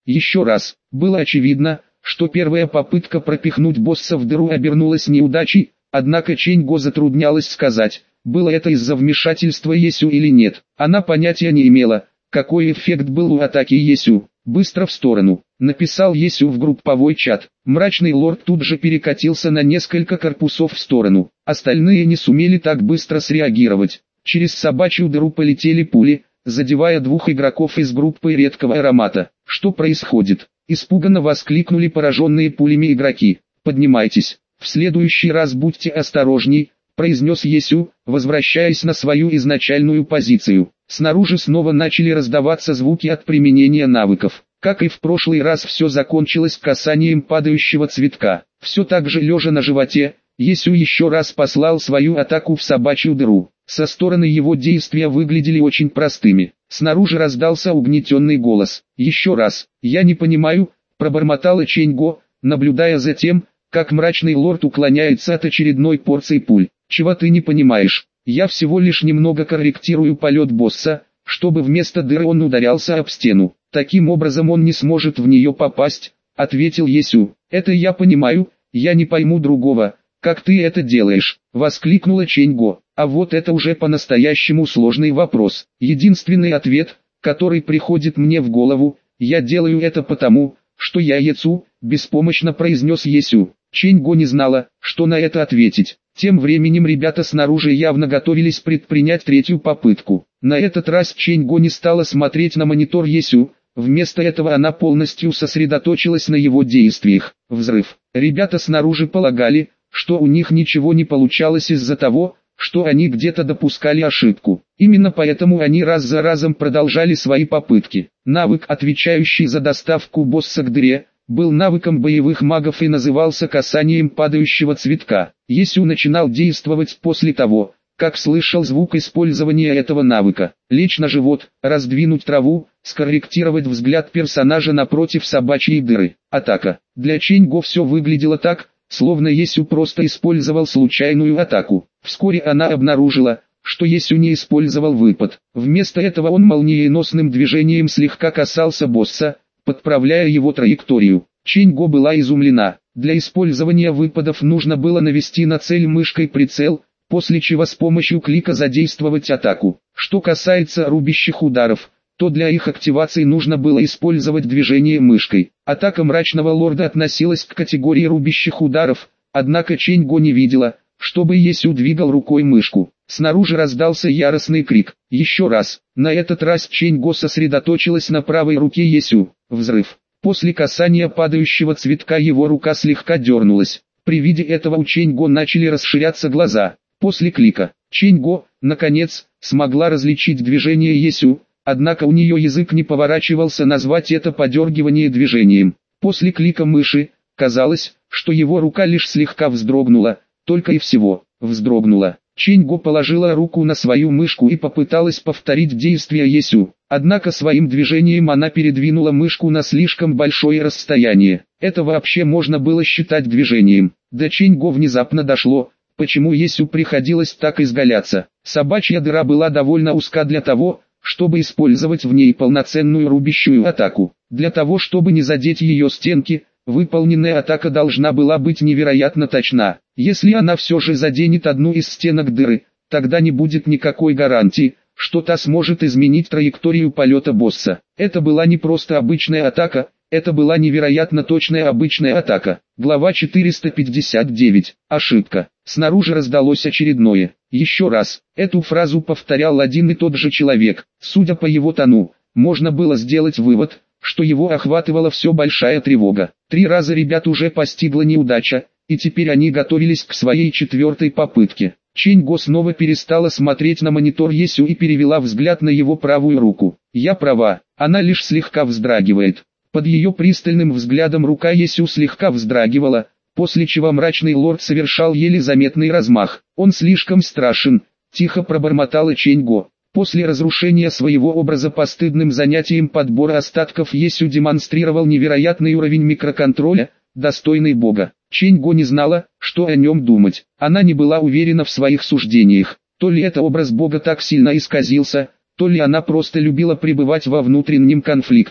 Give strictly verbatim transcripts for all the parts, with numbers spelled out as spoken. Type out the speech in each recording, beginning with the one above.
Еще раз. Было очевидно, что первая попытка пропихнуть босса в дыру обернулась неудачей, однако Чэнь-Го затруднялась сказать, было это из-за вмешательства Есю или нет. Она понятия не имела, какой эффект был у атаки Есю. Быстро в сторону, написал Есю в групповой чат. Мрачный лорд тут же перекатился на несколько корпусов в сторону. Остальные не сумели так быстро среагировать. Через собачью дыру полетели пули, задевая двух игроков из группы редкого аромата. Что происходит? Испуганно воскликнули пораженные пулями игроки. Поднимайтесь, в следующий раз будьте осторожней, произнес Есю, возвращаясь на свою изначальную позицию. Снаружи снова начали раздаваться звуки от применения навыков. Как и в прошлый раз, все закончилось касанием падающего цветка. Все так же лежа на животе, Есю еще раз послал свою атаку в собачью дыру. Со стороны его действия выглядели очень простыми. Снаружи раздался угнетенный голос. «Еще раз, я не понимаю», — пробормотала Чэнь-Го, наблюдая за тем, как мрачный лорд уклоняется от очередной порции пуль. «Чего ты не понимаешь? Я всего лишь немного корректирую полет босса, чтобы вместо дыры он ударялся об стену. Таким образом он не сможет в нее попасть», — ответил Есю. «Это я понимаю, я не пойму другого, как ты это делаешь», — воскликнула Чэнь-Го. «А вот это уже по-настоящему сложный вопрос. Единственный ответ, который приходит мне в голову, я делаю это потому, что я Яцу», — беспомощно произнес Есю. Чэнь-Го не знала, что на это ответить. Тем временем ребята снаружи явно готовились предпринять третью попытку. На этот раз Чэнь-Го не стала смотреть на монитор Есю, вместо этого она полностью сосредоточилась на его действиях. Взрыв. Ребята снаружи полагали, что у них ничего не получалось из-за того, что они где-то допускали ошибку. Именно поэтому они раз за разом продолжали свои попытки. Навык, отвечающий за доставку босса к дыре, был навыком боевых магов и назывался касанием падающего цветка. Есю начинал действовать после того, как слышал звук использования этого навыка. Лечь на живот, раздвинуть траву, скорректировать взгляд персонажа напротив собачьей дыры. Атака. Для Чэнь-Го все выглядело так, словно Есю просто использовал случайную атаку. Вскоре она обнаружила, что Есю не использовал выпад. Вместо этого он молниеносным движением слегка касался босса, подправляя его траекторию. Чэнь-Го была изумлена. Для использования выпадов нужно было навести на цель мышкой прицел, после чего с помощью клика задействовать атаку. Что касается рубящих ударов, то для их активации нужно было использовать движение мышкой. Атака мрачного лорда относилась к категории рубящих ударов, однако Чэнь-Го не видела, чтобы Есю двигал рукой мышку. Снаружи раздался яростный крик. Еще раз. На этот раз Чэнь-Го сосредоточилась на правой руке Есю. Взрыв. После касания падающего цветка его рука слегка дернулась. При виде этого у Чэнь-Го начали расширяться глаза. После клика, Чэнь-Го, наконец, смогла различить движение Есю, однако у нее язык не поворачивался назвать это подергивание движением. После клика мыши, казалось, что его рука лишь слегка вздрогнула, только и всего, вздрогнула. Чэнь-Го положила руку на свою мышку и попыталась повторить действия Есю, однако своим движением она передвинула мышку на слишком большое расстояние. Это вообще можно было считать движением. До Чэнь-Го внезапно дошло, почему Есю приходилось так изгаляться. Собачья дыра была довольно узка для того, чтобы использовать в ней полноценную рубящую атаку. Для того, чтобы не задеть ее стенки, выполненная атака должна была быть невероятно точна. Если она все же заденет одну из стенок дыры, тогда не будет никакой гарантии, что та сможет изменить траекторию полета босса. Это была не просто обычная атака, это была невероятно точная обычная атака. Глава четыреста пятьдесят девять. Ошибка. Снаружи раздалось очередное. Еще раз. Эту фразу повторял один и тот же человек. Судя по его тону, можно было сделать вывод, что его охватывала все большая тревога. Три раза ребят уже постигла неудача, и теперь они готовились к своей четвертой попытке. Чэнь-Го снова перестала смотреть на монитор Есю и перевела взгляд на его правую руку. «Я права, она лишь слегка вздрагивает». Под ее пристальным взглядом рука Есю слегка вздрагивала, после чего мрачный лорд совершал еле заметный размах. «Он слишком страшен», — тихо пробормотала Чэнь-Го. После разрушения своего образа постыдным занятием подбора остатков Есю демонстрировал невероятный уровень микроконтроля, достойный бога. Чэнь-Го не знала, что о нем думать. Она не была уверена в своих суждениях. То ли это образ бога так сильно исказился, то ли она просто любила пребывать во внутреннем конфликте.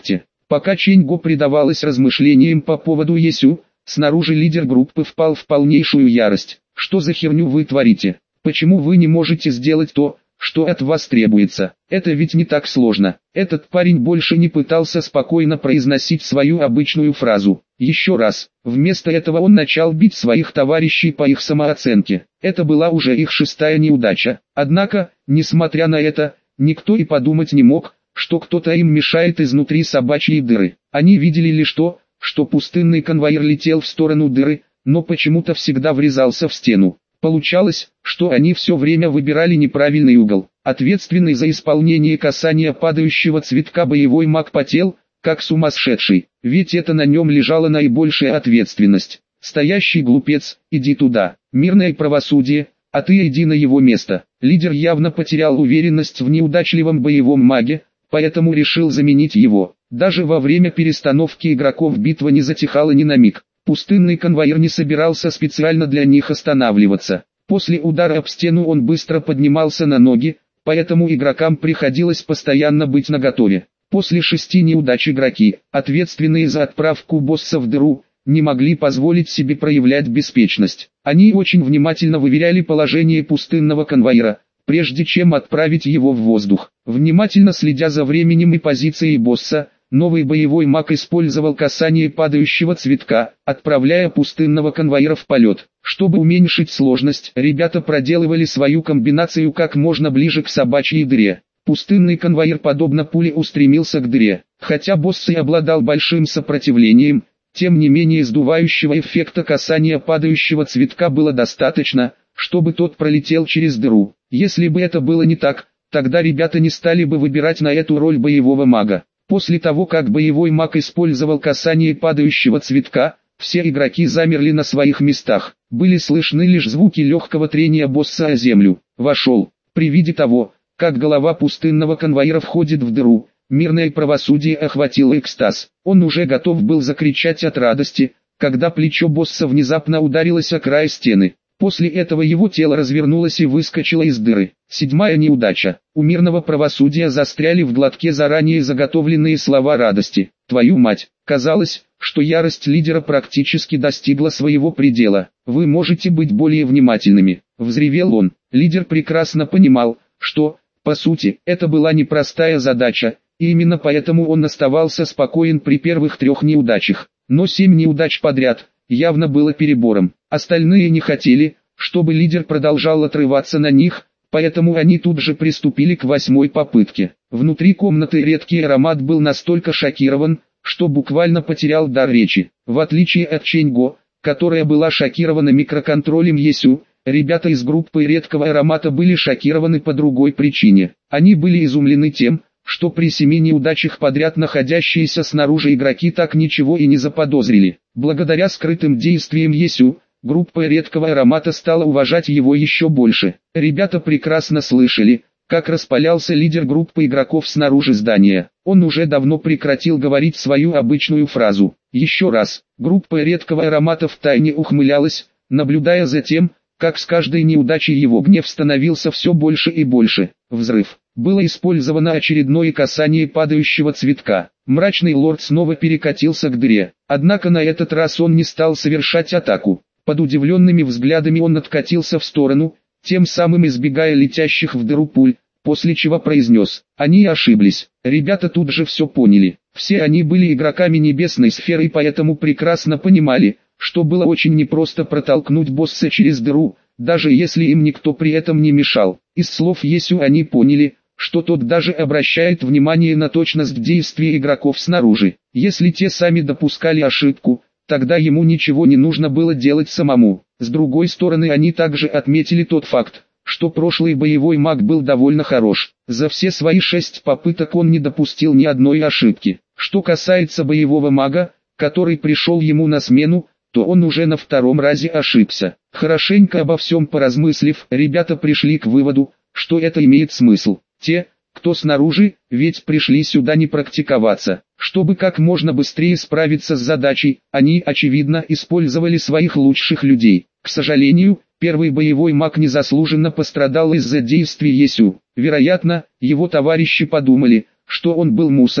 Пока Ченьго предавалась размышлениям по поводу Есю, снаружи лидер группы впал в полнейшую ярость. «Что за херню вы творите? Почему вы не можете сделать то, что от вас требуется? Это ведь не так сложно». Этот парень больше не пытался спокойно произносить свою обычную фразу «еще раз». Вместо этого он начал бить своих товарищей по их самооценке. Это была уже их шестая неудача. Однако, несмотря на это, никто и подумать не мог, что кто-то им мешает изнутри собачьей дыры. Они видели лишь то, что пустынный конвоир летел в сторону дыры, но почему-то всегда врезался в стену. Получалось, что они все время выбирали неправильный угол. Ответственный за исполнение касания падающего цветка боевой маг потел, как сумасшедший, ведь это на нем лежала наибольшая ответственность. «Стоящий глупец, иди туда, мирное правосудие, а ты иди на его место». Лидер явно потерял уверенность в неудачливом боевом маге, поэтому решил заменить его. Даже во время перестановки игроков битва не затихала ни на миг. Пустынный конвоир не собирался специально для них останавливаться. После удара об стену он быстро поднимался на ноги, поэтому игрокам приходилось постоянно быть наготове. После шести неудач игроки, ответственные за отправку босса в дыру, не могли позволить себе проявлять беспечность. Они очень внимательно выверяли положение пустынного конвоира, прежде чем отправить его в воздух. Внимательно следя за временем и позицией босса, новый боевой маг использовал касание падающего цветка, отправляя пустынного конвоира в полет. Чтобы уменьшить сложность, ребята проделывали свою комбинацию как можно ближе к собачьей дыре. Пустынный конвоир подобно пуле устремился к дыре. Хотя босс и обладал большим сопротивлением, тем не менее сдувающего эффекта касания падающего цветка было достаточно, чтобы тот пролетел через дыру. Если бы это было не так, тогда ребята не стали бы выбирать на эту роль боевого мага. После того, как боевой маг использовал касание падающего цветка, все игроки замерли на своих местах. Были слышны лишь звуки легкого трения босса о землю. Вошел. При виде того, как голова пустынного конвоира входит в дыру, мирное правосудие охватило экстаз. Он уже готов был закричать от радости, когда плечо босса внезапно ударилось о край стены. После этого его тело развернулось и выскочило из дыры. Седьмая неудача. У мирного правосудия застряли в глотке заранее заготовленные слова радости. «Твою мать!» Казалось, что ярость лидера практически достигла своего предела. «Вы можете быть более внимательными», — взревел он. Лидер прекрасно понимал, что, по сути, это была непростая задача, и именно поэтому он оставался спокоен при первых трех неудачах. Но семь неудач подряд явно было перебором. Остальные не хотели, чтобы лидер продолжал отрываться на них, поэтому они тут же приступили к восьмой попытке. Внутри комнаты редкий аромат был настолько шокирован, что буквально потерял дар речи. В отличие от Ченьго, которая была шокирована микроконтролем Есю, ребята из группы редкого аромата были шокированы по другой причине. Они были изумлены тем, что при семи неудачах подряд находящиеся снаружи игроки так ничего и не заподозрили. Благодаря скрытым действиям Есю, группа редкого аромата стала уважать его еще больше. Ребята прекрасно слышали, как распалялся лидер группы игроков снаружи здания. Он уже давно прекратил говорить свою обычную фразу. Еще раз, группа редкого аромата втайне ухмылялась, наблюдая за тем, как с каждой неудачей его гнев становился все больше и больше. Взрыв. Было использовано очередное касание падающего цветка. Мрачный лорд снова перекатился к дыре. Однако на этот раз он не стал совершать атаку. Под удивленными взглядами он откатился в сторону, тем самым избегая летящих в дыру пуль, после чего произнес: «Они ошиблись». Ребята тут же все поняли. Все они были игроками небесной сферы и поэтому прекрасно понимали, что было очень непросто протолкнуть босса через дыру, даже если им никто при этом не мешал. Из слов Есю они поняли, что тот даже обращает внимание на точность действий игроков снаружи. Если те сами допускали ошибку, тогда ему ничего не нужно было делать самому. С другой стороны, они также отметили тот факт, что прошлый боевой маг был довольно хорош. За все свои шесть попыток он не допустил ни одной ошибки. Что касается боевого мага, который пришел ему на смену, то он уже на втором разе ошибся. Хорошенько обо всем поразмыслив, ребята пришли к выводу, что это имеет смысл. Те, кто снаружи, ведь пришли сюда не практиковаться. Чтобы как можно быстрее справиться с задачей, они, очевидно, использовали своих лучших людей. К сожалению, первый боевой маг незаслуженно пострадал из-за действий Есю. Вероятно, его товарищи подумали, что он был мусором,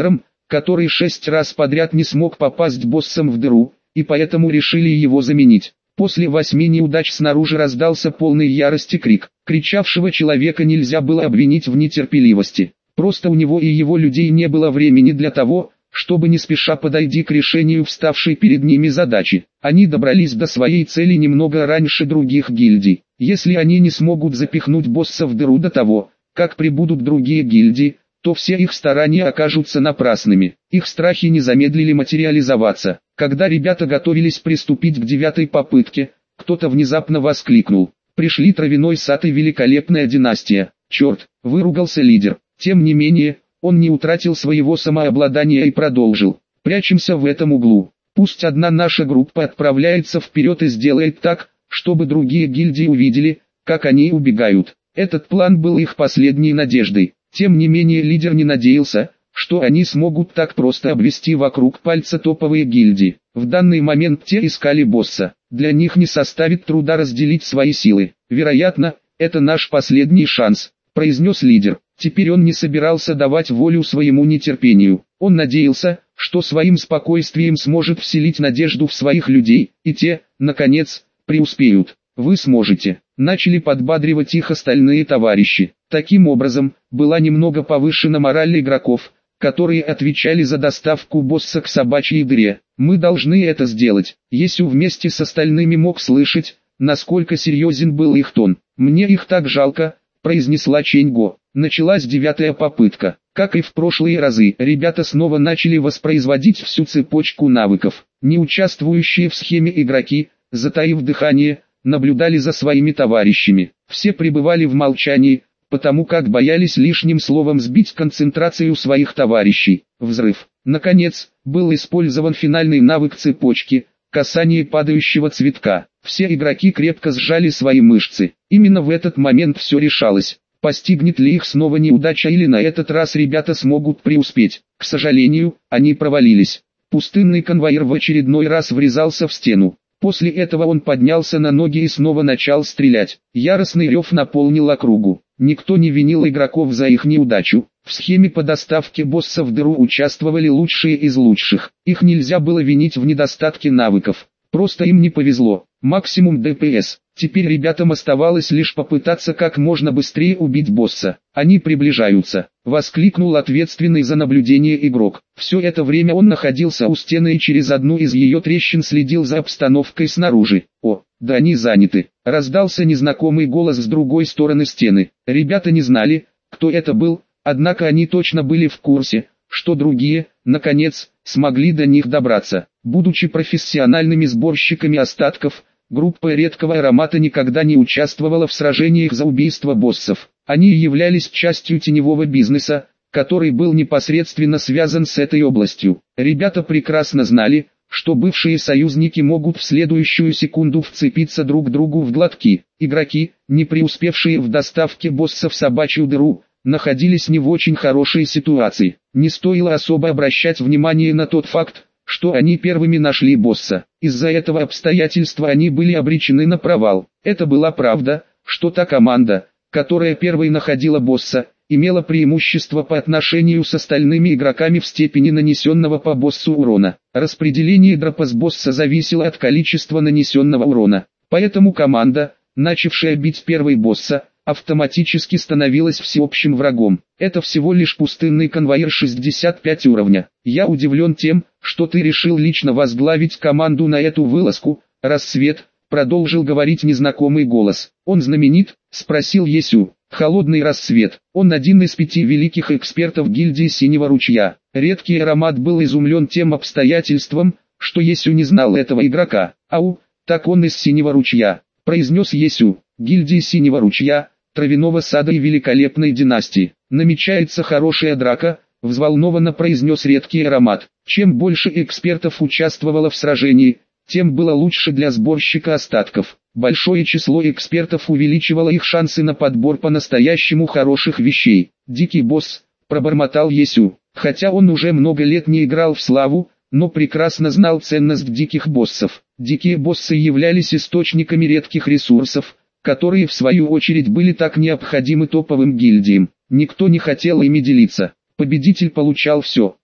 который шесть раз подряд не смог попасть боссом в дыру, и поэтому решили его заменить. После восьми неудач снаружи раздался полный ярости крик. Кричавшего человека нельзя было обвинить в нетерпеливости. Просто у него и его людей не было времени для того, чтобы не спеша подойти к решению вставшей перед ними задачи. Они добрались до своей цели немного раньше других гильдий. Если они не смогут запихнуть босса в дыру до того, как прибудут другие гильдии, то все их старания окажутся напрасными. Их страхи не замедлили материализоваться. Когда ребята готовились приступить к девятой попытке, кто-то внезапно воскликнул: «Пришли травяной сад и великолепная династия!» «Черт!» — выругался лидер. Тем не менее, он не утратил своего самообладания и продолжил: «Прячемся в этом углу. Пусть одна наша группа отправляется вперед и сделает так, чтобы другие гильдии увидели, как они убегают». Этот план был их последней надеждой. Тем не менее лидер не надеялся, что они смогут так просто обвести вокруг пальца топовые гильдии. В данный момент те искали босса. Для них не составит труда разделить свои силы. «Вероятно, это наш последний шанс», — произнес лидер. Теперь он не собирался давать волю своему нетерпению. Он надеялся, что своим спокойствием сможет вселить надежду в своих людей, и те, наконец, преуспеют. «Вы сможете», — начали подбадривать их остальные товарищи. Таким образом, была немного повышена мораль игроков, которые отвечали за доставку босса к собачьей дыре. «Мы должны это сделать». Есю вместе с остальными мог слышать, насколько серьезен был их тон. «Мне их так жалко», — произнесла Ченьго. Началась девятая попытка. Как и в прошлые разы, ребята снова начали воспроизводить всю цепочку навыков. Не участвующие в схеме игроки, затаив дыхание, наблюдали за своими товарищами. Все пребывали в молчании, потому как боялись лишним словом сбить концентрацию своих товарищей. Взрыв. Наконец, был использован финальный навык цепочки – касание падающего цветка. Все игроки крепко сжали свои мышцы. Именно в этот момент все решалось. Постигнет ли их снова неудача или на этот раз ребята смогут преуспеть. К сожалению, они провалились. Пустынный конвоир в очередной раз врезался в стену. После этого он поднялся на ноги и снова начал стрелять. Яростный рев наполнил округу. Никто не винил игроков за их неудачу. В схеме по доставке босса в дыру участвовали лучшие из лучших. Их нельзя было винить в недостатке навыков. Просто им не повезло. Максимум ДПС. Теперь ребятам оставалось лишь попытаться как можно быстрее убить босса. «Они приближаются», — воскликнул ответственный за наблюдение игрок. Все это время он находился у стены и через одну из ее трещин следил за обстановкой снаружи. «О, да они заняты», — раздался незнакомый голос с другой стороны стены. Ребята не знали, кто это был, однако они точно были в курсе, что другие, наконец, смогли до них добраться. Будучи профессиональными сборщиками остатков, группа редкого аромата никогда не участвовала в сражениях за убийство боссов. Они являлись частью теневого бизнеса, который был непосредственно связан с этой областью. Ребята прекрасно знали, что бывшие союзники могут в следующую секунду вцепиться друг другу в глотки. Игроки, не преуспевшие в доставке босса в собачью дыру, находились не в очень хорошей ситуации. Не стоило особо обращать внимание на тот факт, что они первыми нашли босса. Из-за этого обстоятельства они были обречены на провал. Это была правда, что та команда, которая первой находила босса, имела преимущество по отношению с остальными игроками в степени нанесенного по боссу урона. Распределение дропа с босса зависело от количества нанесенного урона. Поэтому команда, начавшая бить первой босса, автоматически становилась всеобщим врагом. Это всего лишь пустынный конвоир шестьдесят пять уровня. Я удивлен тем, что ты решил лично возглавить команду на эту вылазку, Рассвет, продолжил говорить незнакомый голос. Он знаменит? Спросил Есю. Холодный Рассвет. Он один из пяти великих экспертов гильдии Синего Ручья. Редкий аромат был изумлен тем обстоятельством, что Есю не знал этого игрока. Ау, так он из Синего Ручья, произнес Есю. Гильдии Синего Ручья, Травяного Сада и Великолепной Династии. Намечается хорошая драка, взволнованно произнес редкий аромат. Чем больше экспертов участвовало в сражении, тем было лучше для сборщика остатков. Большое число экспертов увеличивало их шансы на подбор по-настоящему хороших вещей. Дикий босс, пробормотал Есю. Хотя он уже много лет не играл в славу, но прекрасно знал ценность диких боссов. Дикие боссы являлись источниками редких ресурсов, которые в свою очередь были так необходимы топовым гильдиям. Никто не хотел ими делиться. Победитель получал все.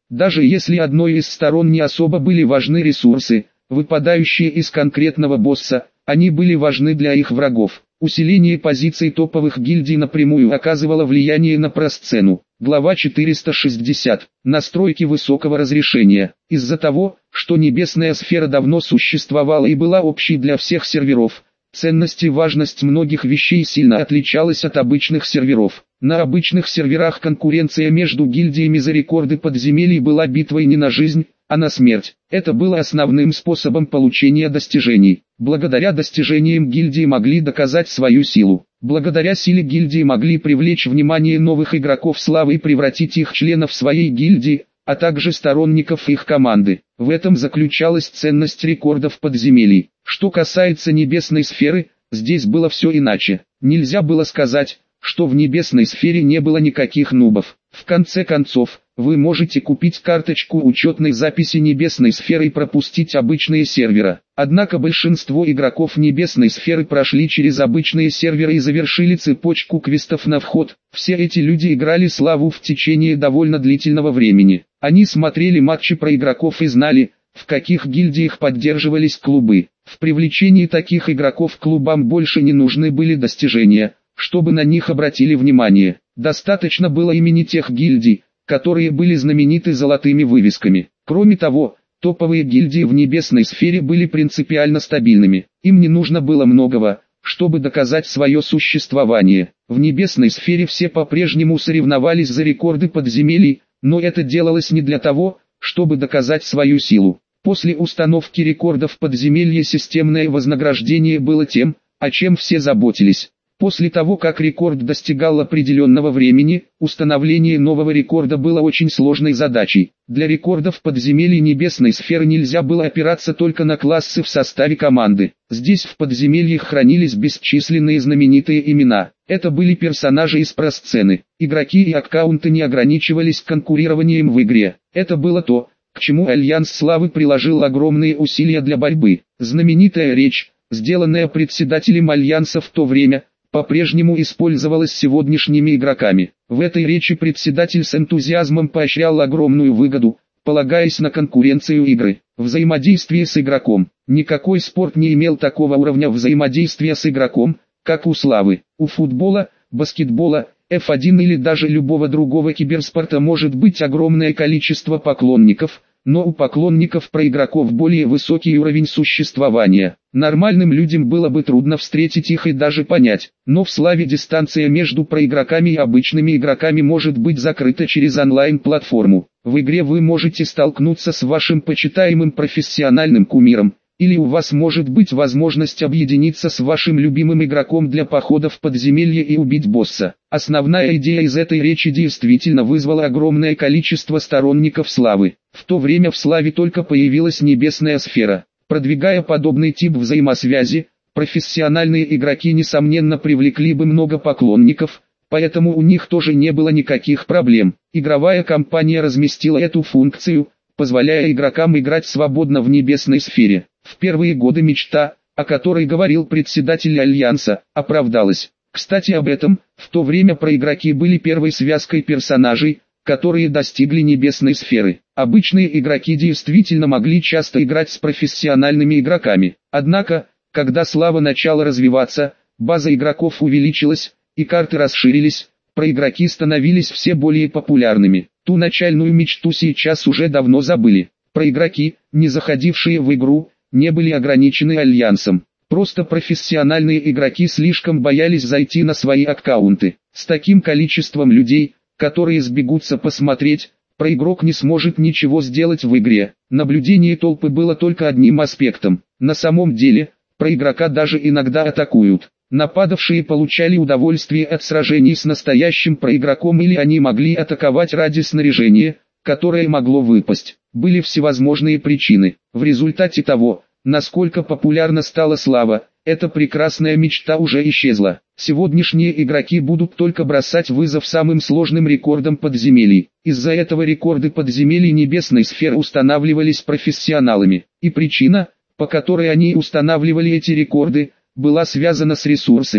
Даже если одной из сторон не особо были важны ресурсы, выпадающие из конкретного босса, они были важны для их врагов. Усиление позиций топовых гильдий напрямую оказывало влияние на просцену. Глава четыреста шестьдесят. Настройки высокого разрешения. Из-за того, что небесная сфера давно существовала и была общей для всех серверов, ценность и важность многих вещей сильно отличалась от обычных серверов. На обычных серверах конкуренция между гильдиями за рекорды подземелий была битвой не на жизнь, а на смерть. Это было основным способом получения достижений. Благодаря достижениям гильдии могли доказать свою силу. Благодаря силе гильдии могли привлечь внимание новых игроков славы и превратить их членов своей гильдии, а также сторонников их команды. В этом заключалась ценность рекордов подземелий. Что касается небесной сферы, здесь было все иначе. Нельзя было сказать, что в небесной сфере не было никаких нубов. В конце концов, вы можете купить карточку учетной записи небесной сферы и пропустить обычные сервера. Однако большинство игроков небесной сферы прошли через обычные серверы и завершили цепочку квестов на вход. Все эти люди играли славу в течение довольно длительного времени. Они смотрели матчи про игроков и знали, в каких гильдиях поддерживались клубы. В привлечении таких игроков клубам больше не нужны были достижения, чтобы на них обратили внимание. Достаточно было имени тех гильдий, которые были знамениты золотыми вывесками. Кроме того, топовые гильдии в небесной сфере были принципиально стабильными. Им не нужно было многого, чтобы доказать свое существование. В небесной сфере все по-прежнему соревновались за рекорды подземелий, но это делалось не для того, чтобы доказать свою силу. После установки рекордов подземелья системное вознаграждение было тем, о чем все заботились. После того, как рекорд достигал определенного времени, установление нового рекорда было очень сложной задачей. Для рекордов подземелий небесной сферы нельзя было опираться только на классы в составе команды. Здесь в подземельях хранились бесчисленные знаменитые имена. Это были персонажи из просцены. Игроки и аккаунты не ограничивались конкурированием в игре. Это было то, к чему Альянс Славы приложил огромные усилия для борьбы. Знаменитая речь, сделанная председателем Альянса в то время, по-прежнему использовалась сегодняшними игроками. В этой речи председатель с энтузиазмом поощрял огромную выгоду, полагаясь на конкуренцию игры. Взаимодействие с игроком. Никакой спорт не имел такого уровня взаимодействия с игроком, как у Славы. У футбола, баскетбола, эф один или даже любого другого киберспорта может быть огромное количество поклонников, но у поклонников про игроков более высокий уровень существования. Нормальным людям было бы трудно встретить их и даже понять, но в Славе дистанция между проигроками и обычными игроками может быть закрыта через онлайн-платформу. В игре вы можете столкнуться с вашим почитаемым профессиональным кумиром, или у вас может быть возможность объединиться с вашим любимым игроком для похода в подземелье и убить босса. Основная идея из этой речи действительно вызвала огромное количество сторонников Славы. В то время в Славе только появилась небесная сфера. Продвигая подобный тип взаимосвязи, профессиональные игроки несомненно привлекли бы много поклонников, поэтому у них тоже не было никаких проблем. Игровая компания разместила эту функцию, позволяя игрокам играть свободно в небесной сфере. В первые годы мечта, о которой говорил председатель Альянса, оправдалась. Кстати об этом, в то время проигроки были первой связкой персонажей, которые достигли небесной сферы. Обычные игроки действительно могли часто играть с профессиональными игроками. Однако, когда слава начала развиваться, база игроков увеличилась, и карты расширились, проигроки становились все более популярными. Ту начальную мечту сейчас уже давно забыли. Проигроки, не заходившие в игру, не были ограничены Альянсом. Просто профессиональные игроки слишком боялись зайти на свои аккаунты. С таким количеством людей, которые сбегутся посмотреть, проигрок не сможет ничего сделать в игре. Наблюдение толпы было только одним аспектом. На самом деле, проигрока даже иногда атакуют. Нападавшие получали удовольствие от сражений с настоящим проигроком, или они могли атаковать ради снаряжения, которое могло выпасть. Были всевозможные причины. В результате того, насколько популярна стала слава, эта прекрасная мечта уже исчезла. Сегодняшние игроки будут только бросать вызов самым сложным рекордам подземелий. Из-за этого рекорды подземелий небесной сферы устанавливались профессионалами. И причина, по которой они устанавливали эти рекорды, была связана с ресурсами,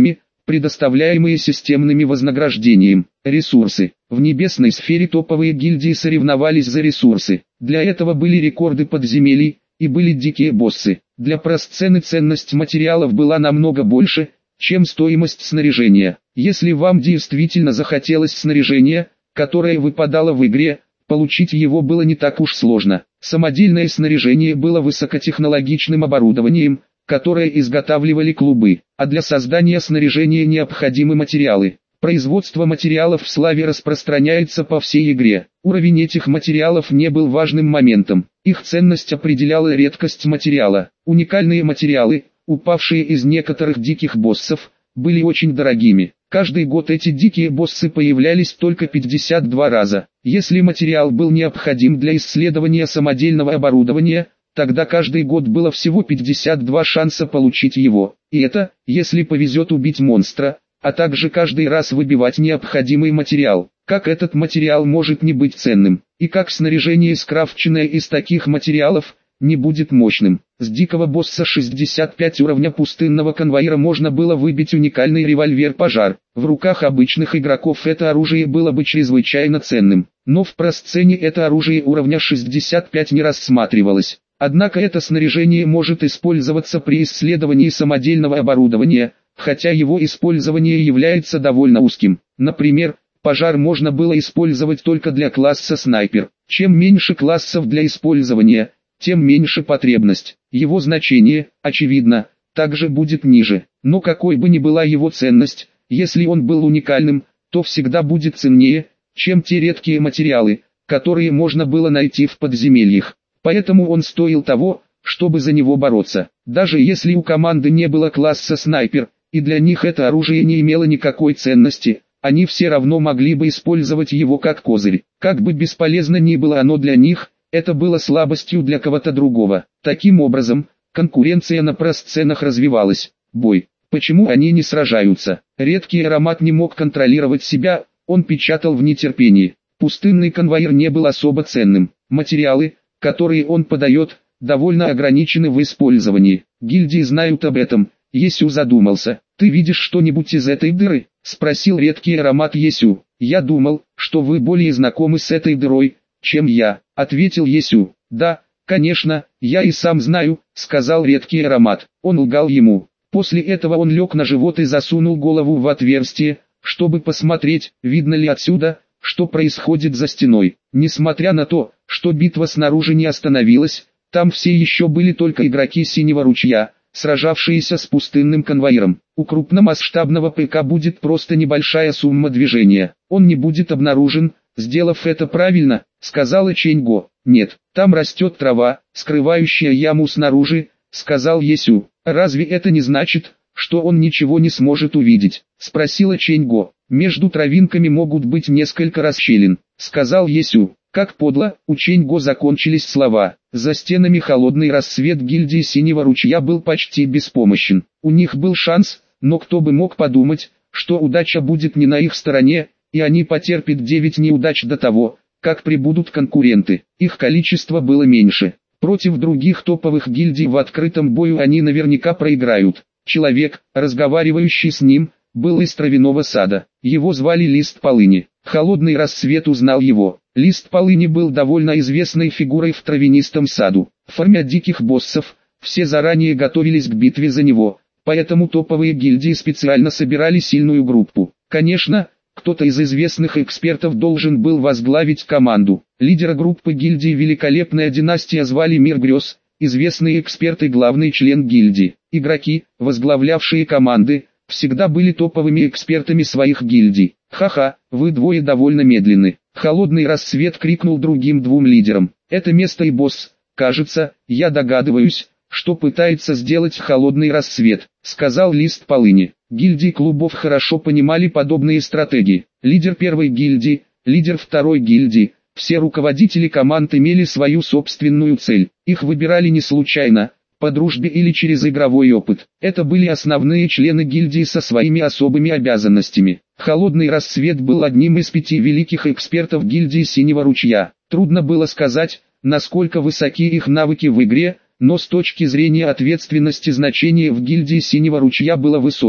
предоставляемые системными вознаграждением. Ресурсы. В небесной сфере топовые гильдии соревновались за ресурсы. Для этого были рекорды подземелий, и были дикие боссы. Для просцены ценность материалов была намного больше, чем стоимость снаряжения. Если вам действительно захотелось снаряжения, которое выпадало в игре, получить его было не так уж сложно. Самодельное снаряжение было высокотехнологичным оборудованием, которое изготавливали клубы, а для создания снаряжения необходимы материалы. Производство материалов в славе распространяется по всей игре. Уровень этих материалов не был важным моментом. Их ценность определяла редкость материала. Уникальные материалы, упавшие из некоторых диких боссов, были очень дорогими. Каждый год эти дикие боссы появлялись только пятьдесят два раза. Если материал был необходим для исследования самодельного оборудования, тогда каждый год было всего пятьдесят два шанса получить его. И это, если повезет убить монстра, а также каждый раз выбивать необходимый материал. Как этот материал может не быть ценным, и как снаряжение, скрафченное из таких материалов, не будет мощным. С дикого босса шестьдесят пять уровня пустынного конвоира можно было выбить уникальный револьвер-пожар. В руках обычных игроков это оружие было бы чрезвычайно ценным, но в просцене это оружие уровня шестьдесят пять не рассматривалось. Однако это снаряжение может использоваться при исследовании самодельного оборудования, хотя его использование является довольно узким. Например, пожар можно было использовать только для класса снайпер. Чем меньше классов для использования, тем меньше потребность. Его значение, очевидно, также будет ниже. Но какой бы ни была его ценность, если он был уникальным, то всегда будет ценнее, чем те редкие материалы, которые можно было найти в подземельях. Поэтому он стоил того, чтобы за него бороться. Даже если у команды не было класса снайпер, и для них это оружие не имело никакой ценности, они все равно могли бы использовать его как козырь. Как бы бесполезно ни было оно для них, это было слабостью для кого-то другого. Таким образом, конкуренция на просценах развивалась. Бой. Почему они не сражаются? Редкий аромат не мог контролировать себя, он печатал в нетерпении. Пустынный конвоир не был особо ценным. Материалы, которые он подает, довольно ограничены в использовании. Гильдии знают об этом. Есю задумался. «Ты видишь что-нибудь из этой дыры?» — спросил редкий аромат Есю. «Я думал, что вы более знакомы с этой дырой, чем я», — ответил Есю. «Да, конечно, я и сам знаю», — сказал редкий аромат. Он лгал ему. После этого он лег на живот и засунул голову в отверстие, чтобы посмотреть, видно ли отсюда, что происходит за стеной. Несмотря на то, что битва снаружи не остановилась, там все еще были только игроки Синего ручья, сражавшиеся с пустынным конвоиром. У крупномасштабного ПК будет просто небольшая сумма движения. Он не будет обнаружен, сделав это правильно, сказала Ченьго. «Нет, там растет трава, скрывающая яму снаружи», сказал Есю. «Разве это не значит, что он ничего не сможет увидеть?» спросила Ченьго. «Между травинками могут быть несколько расщелин», сказал Есю. Как подло, у Ченьго закончились слова. За стенами холодный рассвет гильдии Синего ручья был почти беспомощен. У них был шанс, но кто бы мог подумать, что удача будет не на их стороне, и они потерпят девять неудач до того, как прибудут конкуренты. Их количество было меньше. Против других топовых гильдий в открытом бою они наверняка проиграют. Человек, разговаривающий с ним, был из травяного сада. Его звали Лист Полыни. Холодный рассвет узнал его. Лист Полыни был довольно известной фигурой в травянистом саду. В форме диких боссов, все заранее готовились к битве за него, поэтому топовые гильдии специально собирали сильную группу. Конечно, кто-то из известных экспертов должен был возглавить команду. Лидера группы гильдии «Великолепная династия» звали Мир Грез, известный эксперт и главный член гильдии. Игроки, возглавлявшие команды, всегда были топовыми экспертами своих гильдий. «Ха-ха, вы двое довольно медленны», — Холодный рассвет крикнул другим двум лидерам. «Это место и босс. Кажется, я догадываюсь, что пытается сделать Холодный рассвет», — сказал Лист Полыни. Гильдии клубов хорошо понимали подобные стратегии. Лидер первой гильдии, лидер второй гильдии, все руководители команд имели свою собственную цель. Их выбирали не случайно, по дружбе или через игровой опыт. Это были основные члены гильдии со своими особыми обязанностями. Холодный рассвет был одним из пяти великих экспертов гильдии Синего ручья. Трудно было сказать, насколько высоки их навыки в игре, но с точки зрения ответственности значение в гильдии Синего ручья было высоким.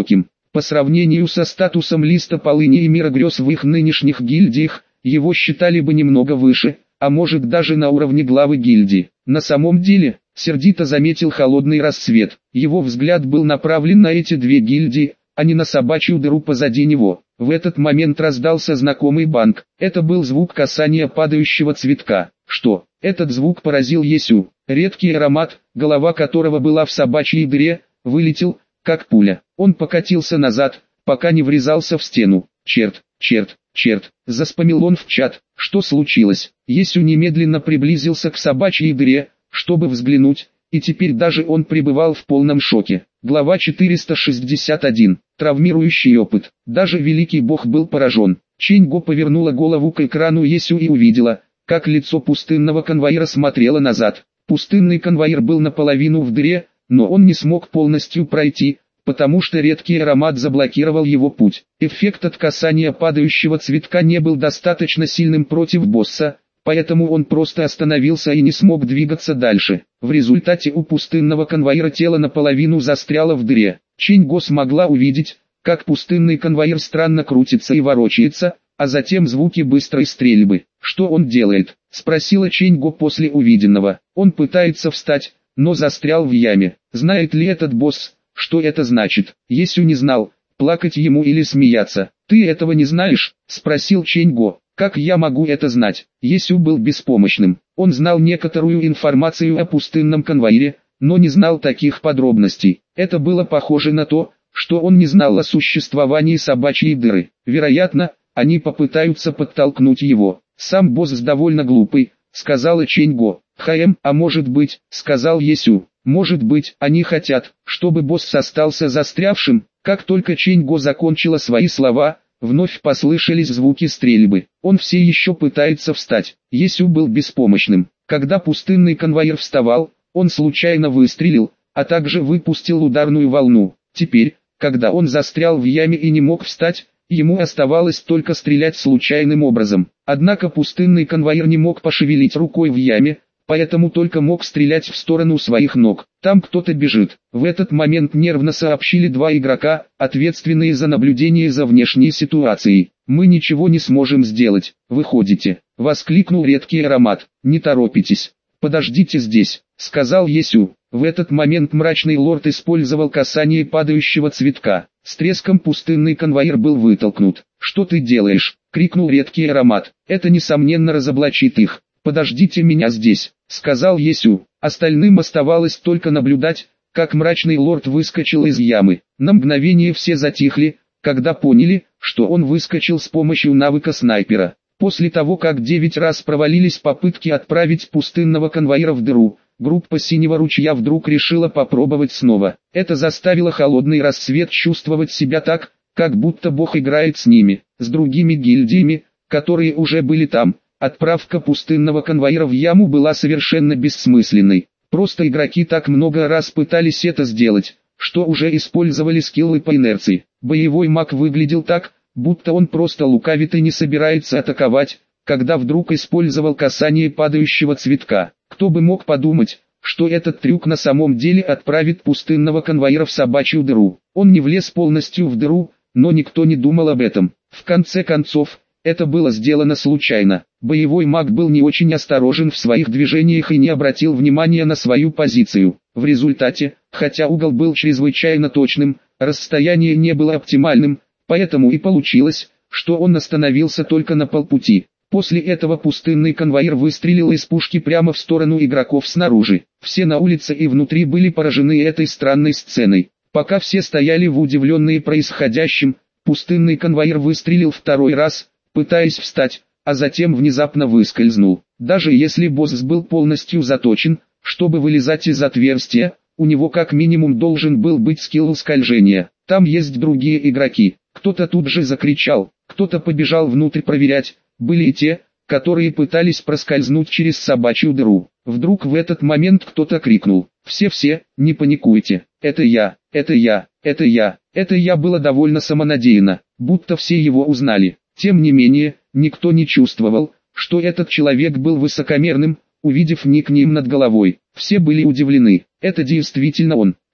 По сравнению со статусом Листа Полыни и Мира Грез в их нынешних гильдиях, его считали бы немного выше, а может даже на уровне главы гильдии. На самом деле, сердито заметил Холодный Рассвет, его взгляд был направлен на эти две гильдии, а не на собачью дыру позади него. В этот момент раздался знакомый банг. Это был звук касания падающего цветка. Что? Этот звук поразил Есю. Редкий аромат, голова которого была в собачьей дыре, вылетел, как пуля. Он покатился назад, пока не врезался в стену. Черт, черт, черт, заспамил он в чат. Что случилось? Есю немедленно приблизился к собачьей дыре, чтобы взглянуть, и теперь даже он пребывал в полном шоке. Глава четыреста шестьдесят один. Травмирующий опыт. Даже великий бог был поражен. Чэньго повернула голову к экрану Есю и увидела, как лицо пустынного конвоира смотрело назад. Пустынный конвоир был наполовину в дыре, но он не смог полностью пройти, потому что редкий аромат заблокировал его путь. Эффект от касания падающего цветка не был достаточно сильным против босса, поэтому он просто остановился и не смог двигаться дальше. В результате у пустынного конвоира тело наполовину застряло в дыре. Чэньго смогла увидеть, как пустынный конвоир странно крутится и ворочается, а затем звуки быстрой стрельбы. «Что он делает?» – спросила Чэньго после увиденного. «Он пытается встать, но застрял в яме. Знает ли этот босс, что это значит?» Есю не знал, плакать ему или смеяться. «Ты этого не знаешь?» – спросил Чэньго. «Как я могу это знать?» Есю был беспомощным. Он знал некоторую информацию о пустынном конвоире, но не знал таких подробностей. Это было похоже на то, что он не знал о существовании собачьей дыры. Вероятно, они попытаются подтолкнуть его. «Сам босс довольно глупый», — сказала Чэньго. «Хм, а может быть», — сказал Есю. «Может быть, они хотят, чтобы босс остался застрявшим». Как только Чэньго закончила свои слова, вновь послышались звуки стрельбы. Он все еще пытается встать. Есю был беспомощным. Когда пустынный конвоир вставал, он случайно выстрелил, а также выпустил ударную волну. Теперь, когда он застрял в яме и не мог встать, ему оставалось только стрелять случайным образом. Однако пустынный конвоир не мог пошевелить рукой в яме, поэтому только мог стрелять в сторону своих ног. Там кто-то бежит. В этот момент нервно сообщили два игрока, ответственные за наблюдение за внешней ситуацией. «Мы ничего не сможем сделать. Выходите», — воскликнул редкий аромат. «Не торопитесь. Подождите здесь», — сказал Есю. В этот момент мрачный лорд использовал касание падающего цветка. С треском пустынный конвоир был вытолкнут. «Что ты делаешь?» — крикнул редкий аромат. «Это несомненно разоблачит их. Подождите меня здесь», — сказал Есю. Остальным оставалось только наблюдать, как мрачный лорд выскочил из ямы. На мгновение все затихли, когда поняли, что он выскочил с помощью навыка снайпера. После того, как девять раз провалились попытки отправить пустынного конвоира в дыру, группа Синего Ручья вдруг решила попробовать снова. Это заставило Холодный Рассвет чувствовать себя так, как будто бог играет с ними, с другими гильдиями, которые уже были там. Отправка пустынного конвоира в яму была совершенно бессмысленной. Просто игроки так много раз пытались это сделать, что уже использовали скиллы по инерции. Боевой маг выглядел так, будто он просто лукавит и не собирается атаковать, когда вдруг использовал касание падающего цветка. Кто бы мог подумать, что этот трюк на самом деле отправит пустынного конвоира в собачью дыру. Он не влез полностью в дыру, но никто не думал об этом. В конце концов, это было сделано случайно. Боевой маг был не очень осторожен в своих движениях и не обратил внимания на свою позицию. В результате, хотя угол был чрезвычайно точным, расстояние не было оптимальным, поэтому и получилось, что он остановился только на полпути. После этого пустынный конвоир выстрелил из пушки прямо в сторону игроков снаружи. Все на улице и внутри были поражены этой странной сценой. Пока все стояли в удивленные происходящим, пустынный конвоир выстрелил второй раз, пытаясь встать, а затем внезапно выскользнул. Даже если босс был полностью заточен, чтобы вылезать из отверстия, у него как минимум должен был быть скилл скольжения. Там есть другие игроки. Кто-то тут же закричал, кто-то побежал внутрь проверять. Были и те, которые пытались проскользнуть через собачью дыру. Вдруг в этот момент кто-то крикнул: «Все-все, не паникуйте, это я, это я, это я». Это я было довольно самонадеянно, будто все его узнали. Тем не менее, никто не чувствовал, что этот человек был высокомерным, увидев никнейм над головой. Все были удивлены, это действительно он.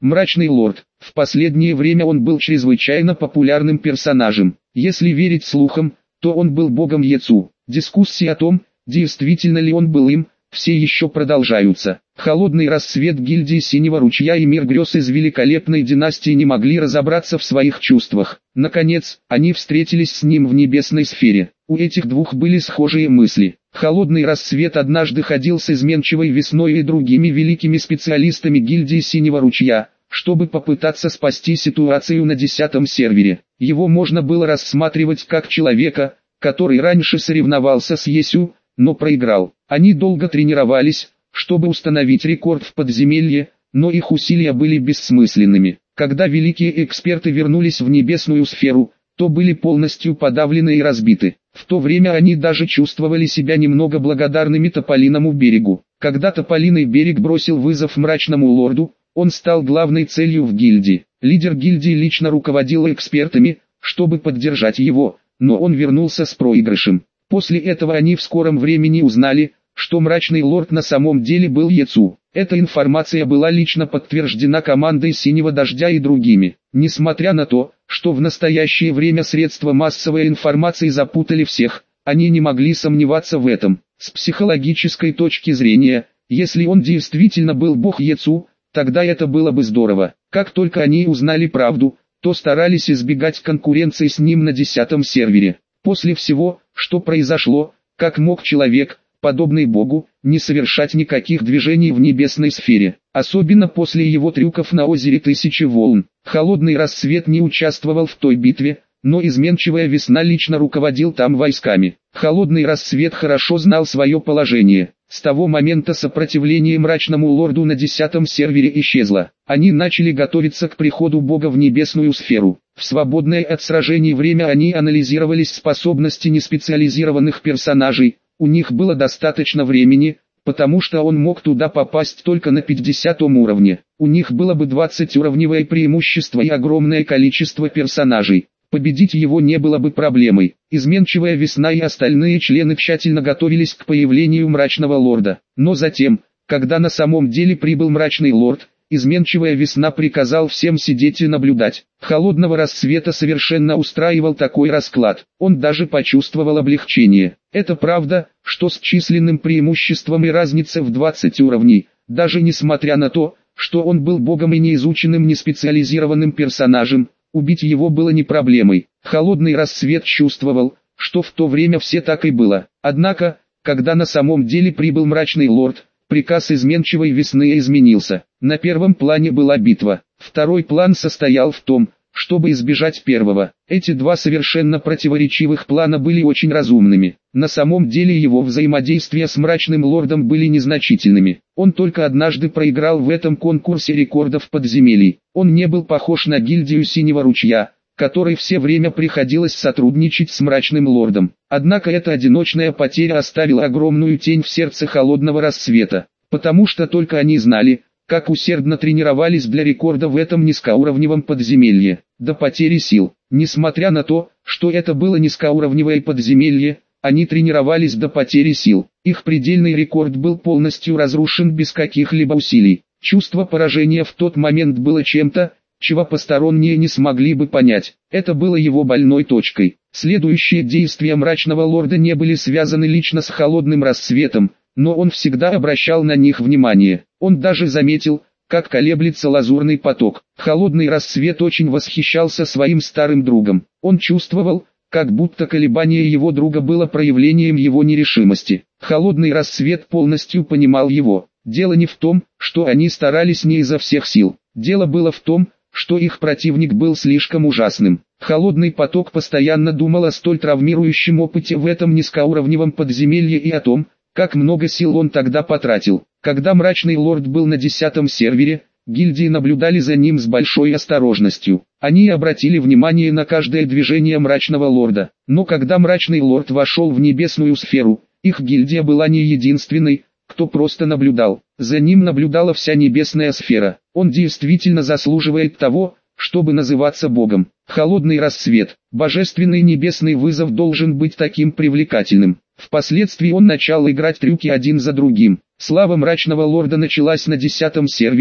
Мрачный лорд. В последнее время он был чрезвычайно популярным персонажем. Если верить слухам, то он был богом Ецу. Дискуссии о том, действительно ли он был им, все еще продолжаются. Холодный рассвет гильдии Синего Ручья и мир грез из великолепной династии не могли разобраться в своих чувствах. Наконец, они встретились с ним в небесной сфере. У этих двух были схожие мысли. Холодный рассвет однажды ходил с изменчивой весной и другими великими специалистами гильдии Синего Ручья, чтобы попытаться спасти ситуацию на десятом сервере. Его можно было рассматривать как человека, который раньше соревновался с Есю, но проиграл. Они долго тренировались, чтобы установить рекорд в подземелье, но их усилия были бессмысленными. Когда великие эксперты вернулись в небесную сферу, то были полностью подавлены и разбиты. В то время они даже чувствовали себя немного благодарными Тополиному берегу. Когда Тополиный берег бросил вызов Мрачному лорду, он стал главной целью в гильдии. Лидер гильдии лично руководил экспертами, чтобы поддержать его, но он вернулся с проигрышем. После этого они в скором времени узнали, что Мрачный лорд на самом деле был Ецу. Эта информация была лично подтверждена командой Синего Дождя и другими. Несмотря на то, что в настоящее время средства массовой информации запутали всех, они не могли сомневаться в этом. С психологической точки зрения, если он действительно был бог Ецу, тогда это было бы здорово. Как только они узнали правду, то старались избегать конкуренции с ним на десятом сервере. После всего, что произошло, как мог человек, подобный богу, не совершать никаких движений в небесной сфере, особенно после его трюков на озере Тысячи Волн. Холодный рассвет не участвовал в той битве, но изменчивая весна лично руководил там войсками. Холодный рассвет хорошо знал свое положение. С того момента сопротивление Мрачному лорду на десятом сервере исчезло. Они начали готовиться к приходу бога в небесную сферу. В свободное от сражений время они анализировали способности неспециализированных персонажей. У них было достаточно времени, потому что он мог туда попасть только на пятидесятом уровне. У них было бы двадцатиуровневое преимущество и огромное количество персонажей. Победить его не было бы проблемой. Изменчивая весна и остальные члены тщательно готовились к появлению Мрачного лорда. Но затем, когда на самом деле прибыл Мрачный лорд, изменчивая весна приказал всем сидеть и наблюдать. Холодного рассвета совершенно устраивал такой расклад. Он даже почувствовал облегчение. Это правда, что с численным преимуществом и разницей в двадцать уровней, даже несмотря на то, что он был богом и неизученным неспециализированным персонажем, убить его было не проблемой. Холодный рассвет чувствовал, что в то время все так и было. Однако, когда на самом деле прибыл Мрачный лорд, приказ изменчивой весны изменился. На первом плане была битва. Второй план состоял в том, чтобы избежать первого. Эти два совершенно противоречивых плана были очень разумными. На самом деле его взаимодействия с Мрачным лордом были незначительными. Он только однажды проиграл в этом конкурсе рекордов подземелий. Он не был похож на гильдию Синего Ручья, которой все время приходилось сотрудничать с Мрачным лордом. Однако эта одиночная потеря оставила огромную тень в сердце Холодного рассвета, потому что только они знали, как усердно тренировались для рекорда в этом низкоуровневом подземелье, до потери сил. Несмотря на то, что это было низкоуровневое подземелье, они тренировались до потери сил. Их предельный рекорд был полностью разрушен без каких-либо усилий. Чувство поражения в тот момент было чем-то, чего посторонние не смогли бы понять. Это было его больной точкой. Следующие действия Мрачного лорда не были связаны лично с Холодным рассветом, но он всегда обращал на них внимание. Он даже заметил, как колеблется лазурный поток. Холодный рассвет очень восхищался своим старым другом. Он чувствовал, как будто колебание его друга было проявлением его нерешимости. Холодный рассвет полностью понимал его. Дело не в том, что они старались не изо всех сил. Дело было в том, что их противник был слишком ужасным. Холодный поток постоянно думал о столь травмирующем опыте в этом низкоуровневом подземелье и о том, как много сил он тогда потратил. Когда Мрачный лорд был на десятом сервере, гильдии наблюдали за ним с большой осторожностью. Они обратили внимание на каждое движение Мрачного лорда. Но когда Мрачный лорд вошел в небесную сферу, их гильдия была не единственной, кто просто наблюдал. За ним наблюдала вся небесная сфера. Он действительно заслуживает того, чтобы называться богом. Холодный рассвет, божественный небесный вызов должен быть таким привлекательным. Впоследствии он начал играть трюки один за другим. Слава Мрачного лорда началась на десятом сервере,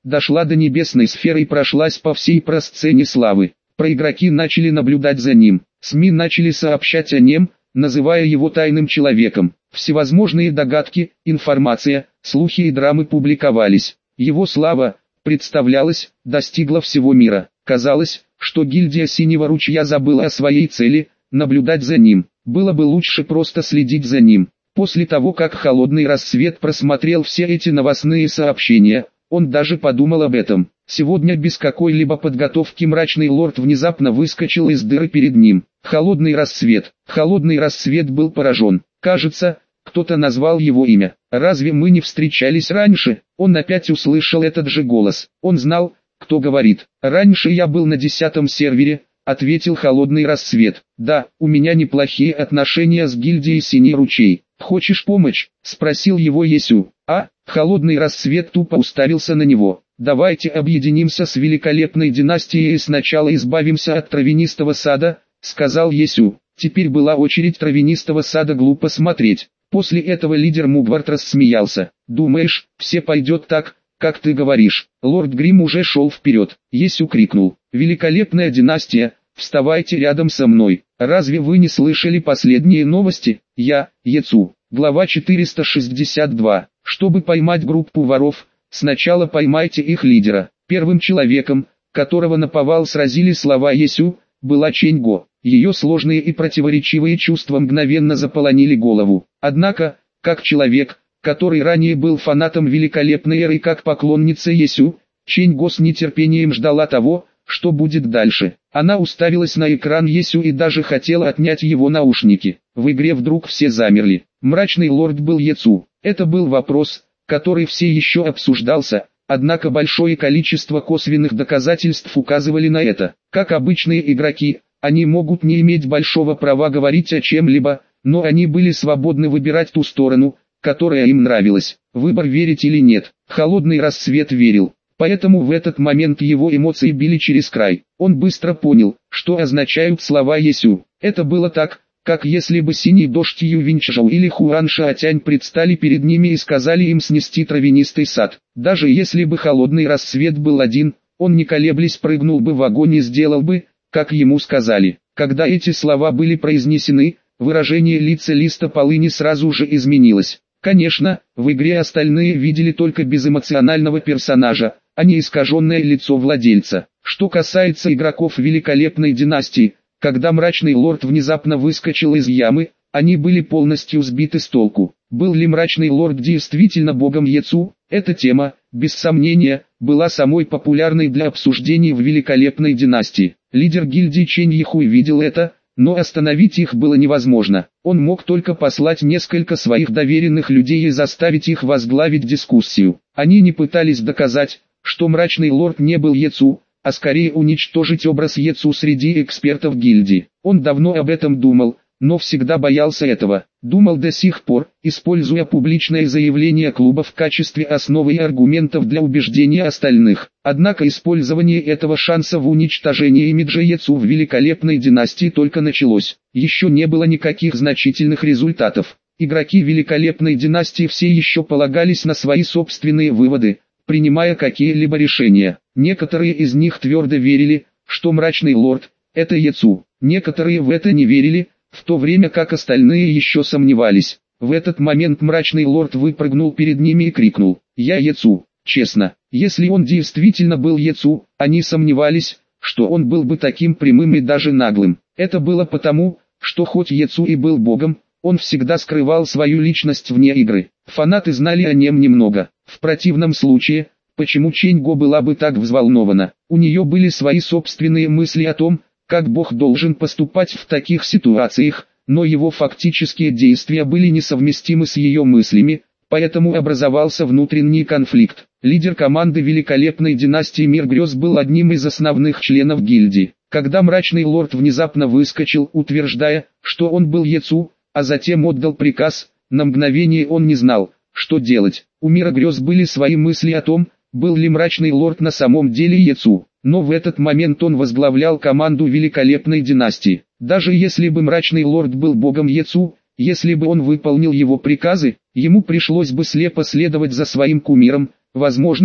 дошла до небесной сферы и прошлась по всей просцене славы. Проигроки начали наблюдать за ним, СМИ начали сообщать о нем, называя его тайным человеком. Всевозможные догадки, информация, слухи и драмы публиковались. Его слава, представлялось, достигла всего мира. Казалось, что гильдия Синего Ручья забыла о своей цели – наблюдать за ним. Было бы лучше просто следить за ним. После того, как Холодный Рассвет просмотрел все эти новостные сообщения, он даже подумал об этом. Сегодня без какой-либо подготовки Мрачный Лорд внезапно выскочил из дыры перед ним. Холодный Рассвет. Холодный Рассвет был поражен. Кажется, кто-то назвал его имя. Разве мы не встречались раньше? Он опять услышал этот же голос. Он знал, кто говорит. Раньше я был на десятом сервере, ответил Холодный Рассвет. Да, у меня неплохие отношения с гильдией Синий Ручей. Хочешь помочь? Спросил его Есю. А? Холодный Рассвет тупо уставился на него. Давайте объединимся с великолепной династией и сначала избавимся от травянистого сада, сказал Есю. Теперь была очередь травянистого сада глупо смотреть. После этого лидер Мугвард рассмеялся. Думаешь, все пойдет так, как ты говоришь? Лорд Грим уже шел вперед. Есю крикнул. Великолепная династия, вставайте рядом со мной. Разве вы не слышали последние новости? Я, Ецу. Глава четыреста шестьдесят два. Чтобы поймать группу воров, сначала поймайте их лидера. Первым человеком, которого наповал сразили слова Есю, была Чэнь-Го. Ее сложные и противоречивые чувства мгновенно заполонили голову. Однако, как человек, который ранее был фанатом великолепной эры и как поклонница Есю, Чэнь-Го с нетерпением ждала того, что будет дальше. Она уставилась на экран Есю и даже хотела отнять его наушники. В игре вдруг все замерли. Мрачный Лорд был Ецу. Это был вопрос, который все еще обсуждался, однако большое количество косвенных доказательств указывали на это. Как обычные игроки, они могут не иметь большого права говорить о чем-либо, но они были свободны выбирать ту сторону, которая им нравилась. Выбор верить или нет. Холодный Рассвет верил. Поэтому в этот момент его эмоции били через край. Он быстро понял, что означают слова Есю. Это было так, как если бы Синий Дождь Ювинчжоу или Хуан Шаотянь предстали перед ними и сказали им снести травянистый сад. Даже если бы Холодный Рассвет был один, он не колеблясь прыгнул бы в огонь и сделал бы, как ему сказали. Когда эти слова были произнесены, выражение лица Листа Полыни сразу же изменилось. Конечно, в игре остальные видели только безэмоционального персонажа, а не искаженное лицо владельца. Что касается игроков великолепной династии, когда Мрачный Лорд внезапно выскочил из ямы, они были полностью сбиты с толку. Был ли Мрачный Лорд действительно богом Ецу? Эта тема, без сомнения, была самой популярной для обсуждений в великолепной династии. Лидер гильдии Чэнь Ихуй видел это, но остановить их было невозможно. Он мог только послать несколько своих доверенных людей и заставить их возглавить дискуссию. Они не пытались доказать, что Мрачный Лорд не был Ецу, а скорее уничтожить образ Ецу среди экспертов гильдии. Он давно об этом думал, но всегда боялся этого. Думал до сих пор, используя публичное заявление клуба в качестве основы и аргументов для убеждения остальных. Однако использование этого шанса в уничтожении имиджа Ецу в великолепной династии только началось. Еще не было никаких значительных результатов. Игроки великолепной династии все еще полагались на свои собственные выводы, принимая какие-либо решения. Некоторые из них твердо верили, что Мрачный Лорд – это Ецу. Некоторые в это не верили, в то время как остальные еще сомневались. В этот момент Мрачный Лорд выпрыгнул перед ними и крикнул: «Я Ецу». Честно, если он действительно был Ецу, они сомневались, что он был бы таким прямым и даже наглым. Это было потому, что хоть Ецу и был богом, он всегда скрывал свою личность вне игры. Фанаты знали о нем немного. В противном случае, почему Чэнь-Го была бы так взволнована? У нее были свои собственные мысли о том, как бог должен поступать в таких ситуациях, но его фактические действия были несовместимы с ее мыслями, поэтому образовался внутренний конфликт. Лидер команды великолепной династии Мир Грез был одним из основных членов гильдии. Когда Мрачный Лорд внезапно выскочил, утверждая, что он был Ецу, а затем отдал приказ, на мгновение он не знал, что делать. У Мира Грез были свои мысли о том, был ли Мрачный Лорд на самом деле Ецу. Но в этот момент он возглавлял команду великолепной династии. Даже если бы Мрачный Лорд был богом Ецу, если бы он выполнил его приказы, ему пришлось бы слепо следовать за своим кумиром. Возможно,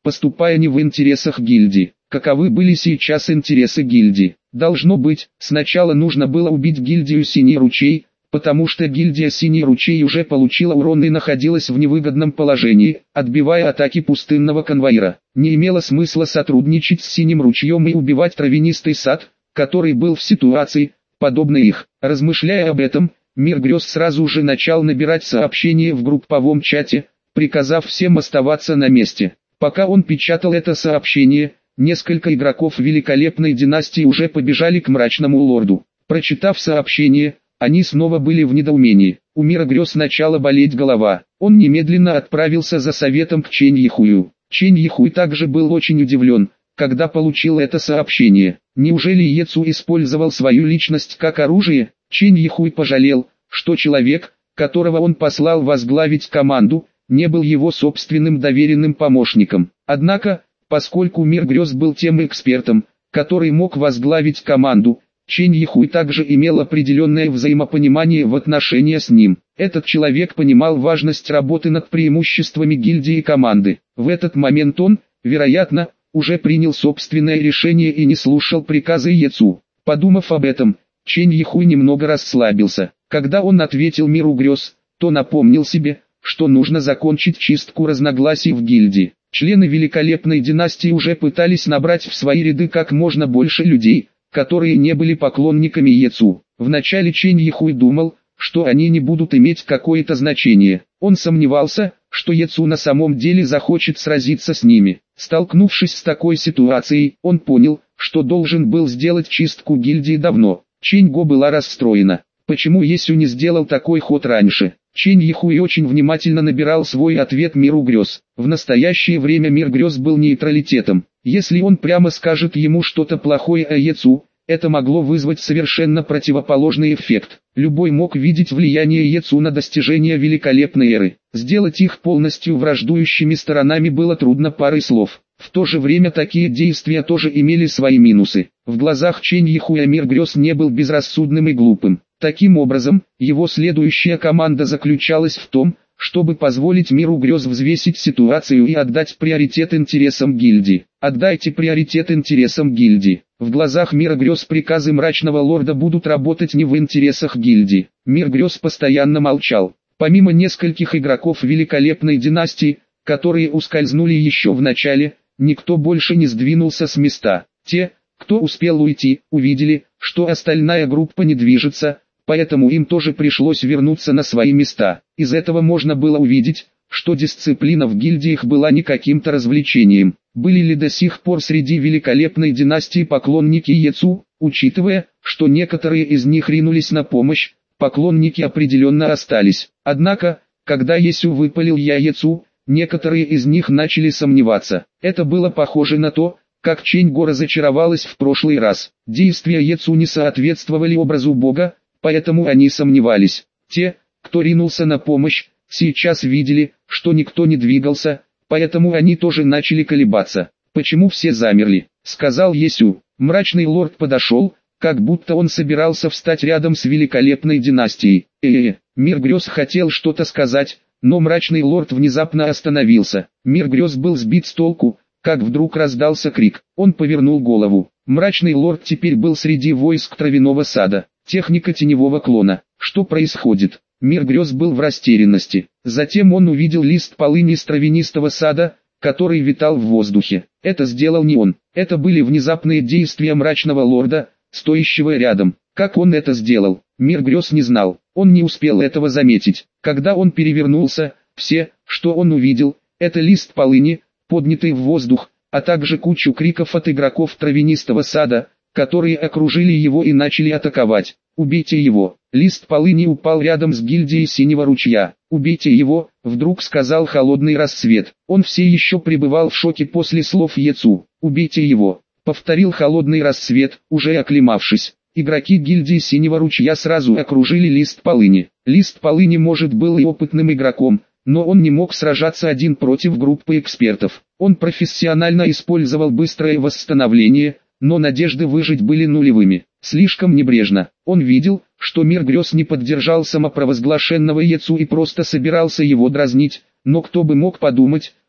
поступая не в интересах гильдии. Каковы были сейчас интересы гильдии? Должно быть, сначала нужно было убить гильдию Синий Ручей, потому что гильдия Синий Ручей уже получила урон и находилась в невыгодном положении, отбивая атаки пустынного конвоира. Не имело смысла сотрудничать с Синим Ручьем и убивать травянистый сад, который был в ситуации, подобной их. Размышляя об этом, Мир Грез сразу же начал набирать сообщения в групповом чате, приказав всем оставаться на месте. Пока он печатал это сообщение, несколько игроков великолепной династии уже побежали к мрачному лорду. Прочитав сообщение, они снова были в недоумении. У Мира Грез начала болеть голова. Он немедленно отправился за советом к Чэнь Яхую. Чэнь Яхуй также был очень удивлен, когда получил это сообщение. Неужели Ецу использовал свою личность как оружие? Чэнь Яхуй пожалел, что человек, которого он послал возглавить команду, не был его собственным доверенным помощником. Однако, поскольку Мир Грез был тем экспертом, который мог возглавить команду, Чэнь Яхуй также имел определенное взаимопонимание в отношении с ним. Этот человек понимал важность работы над преимуществами гильдии и команды. В этот момент он, вероятно, уже принял собственное решение и не слушал приказы Ецу. Подумав об этом, Чэнь Яхуй немного расслабился. Когда он ответил Миру Грез, то напомнил себе, что нужно закончить чистку разногласий в гильдии. Члены великолепной династии уже пытались набрать в свои ряды как можно больше людей, которые не были поклонниками Ецу. Вначале Чэнь Яхуй думал, что они не будут иметь какое-то значение. Он сомневался, что Ецу на самом деле захочет сразиться с ними. Столкнувшись с такой ситуацией, он понял, что должен был сделать чистку гильдии давно. Чэнь Го была расстроена. Почему Есю не сделал такой ход раньше? Чэнь Яхуй очень внимательно набирал свой ответ Миру Грез. В настоящее время Мир Грез был нейтралитетом. Если он прямо скажет ему что-то плохое о Ецу, это могло вызвать совершенно противоположный эффект. Любой мог видеть влияние Ецу на достижение великолепной эры. Сделать их полностью враждующими сторонами было трудно парой слов. В то же время такие действия тоже имели свои минусы. В глазах Чэнь Яхуя Мир Грез не был безрассудным и глупым. Таким образом, его следующая команда заключалась в том, чтобы позволить Миру Грез взвесить ситуацию и отдать приоритет интересам гильдии. Отдайте приоритет интересам гильдии. В глазах Мира Грез приказы мрачного лорда будут работать не в интересах гильдии. Мир Грез постоянно молчал. Помимо нескольких игроков великолепной династии, которые ускользнули еще в начале, никто больше не сдвинулся с места. Те, кто успел уйти, увидели, что остальная группа не движется, поэтому им тоже пришлось вернуться на свои места. Из этого можно было увидеть, что дисциплина в гильдиях была не каким-то развлечением. Были ли до сих пор среди великолепной династии поклонники Ецу? Учитывая, что некоторые из них ринулись на помощь, поклонники определенно остались. Однако, когда Есю выпалил «Я Ецу», некоторые из них начали сомневаться. Это было похоже на то, как Чэнь Го разочаровалась в прошлый раз. Действия Ецу не соответствовали образу Бога, поэтому они сомневались. Те, кто ринулся на помощь, сейчас видели, что никто не двигался, поэтому они тоже начали колебаться. «Почему все замерли?» — сказал Есю. Мрачный лорд подошел, как будто он собирался встать рядом с великолепной династией. Э-э-э, Мир Грез хотел что-то сказать, но мрачный лорд внезапно остановился. Мир Грез был сбит с толку, как вдруг раздался крик. Он повернул голову. Мрачный лорд теперь был среди войск травяного сада. Техника теневого клона. Что происходит? Мир Грез был в растерянности. Затем он увидел лист полыни с травянистого сада, который витал в воздухе. Это сделал не он. Это были внезапные действия мрачного лорда, стоящего рядом. Как он это сделал? Мир Грез не знал. Он не успел этого заметить. Когда он перевернулся, все, что он увидел, это лист полыни, поднятый в воздух, а также кучу криков от игроков травянистого сада, которые окружили его и начали атаковать. «Убейте его!» Лист полыни упал рядом с гильдией Синего Ручья. «Убейте его!» — вдруг сказал Холодный Рассвет. Он все еще пребывал в шоке после слов Ецу. «Убейте его!» — повторил Холодный Рассвет, уже оклемавшись. Игроки гильдии Синего Ручья сразу окружили лист полыни. Лист полыни может был и опытным игроком, но он не мог сражаться один против группы экспертов. Он профессионально использовал быстрое восстановление, но надежды выжить были нулевыми. Слишком небрежно. Он видел, что Мир Грез не поддержал самопровозглашенного Ецу и просто собирался его дразнить, но кто бы мог подумать,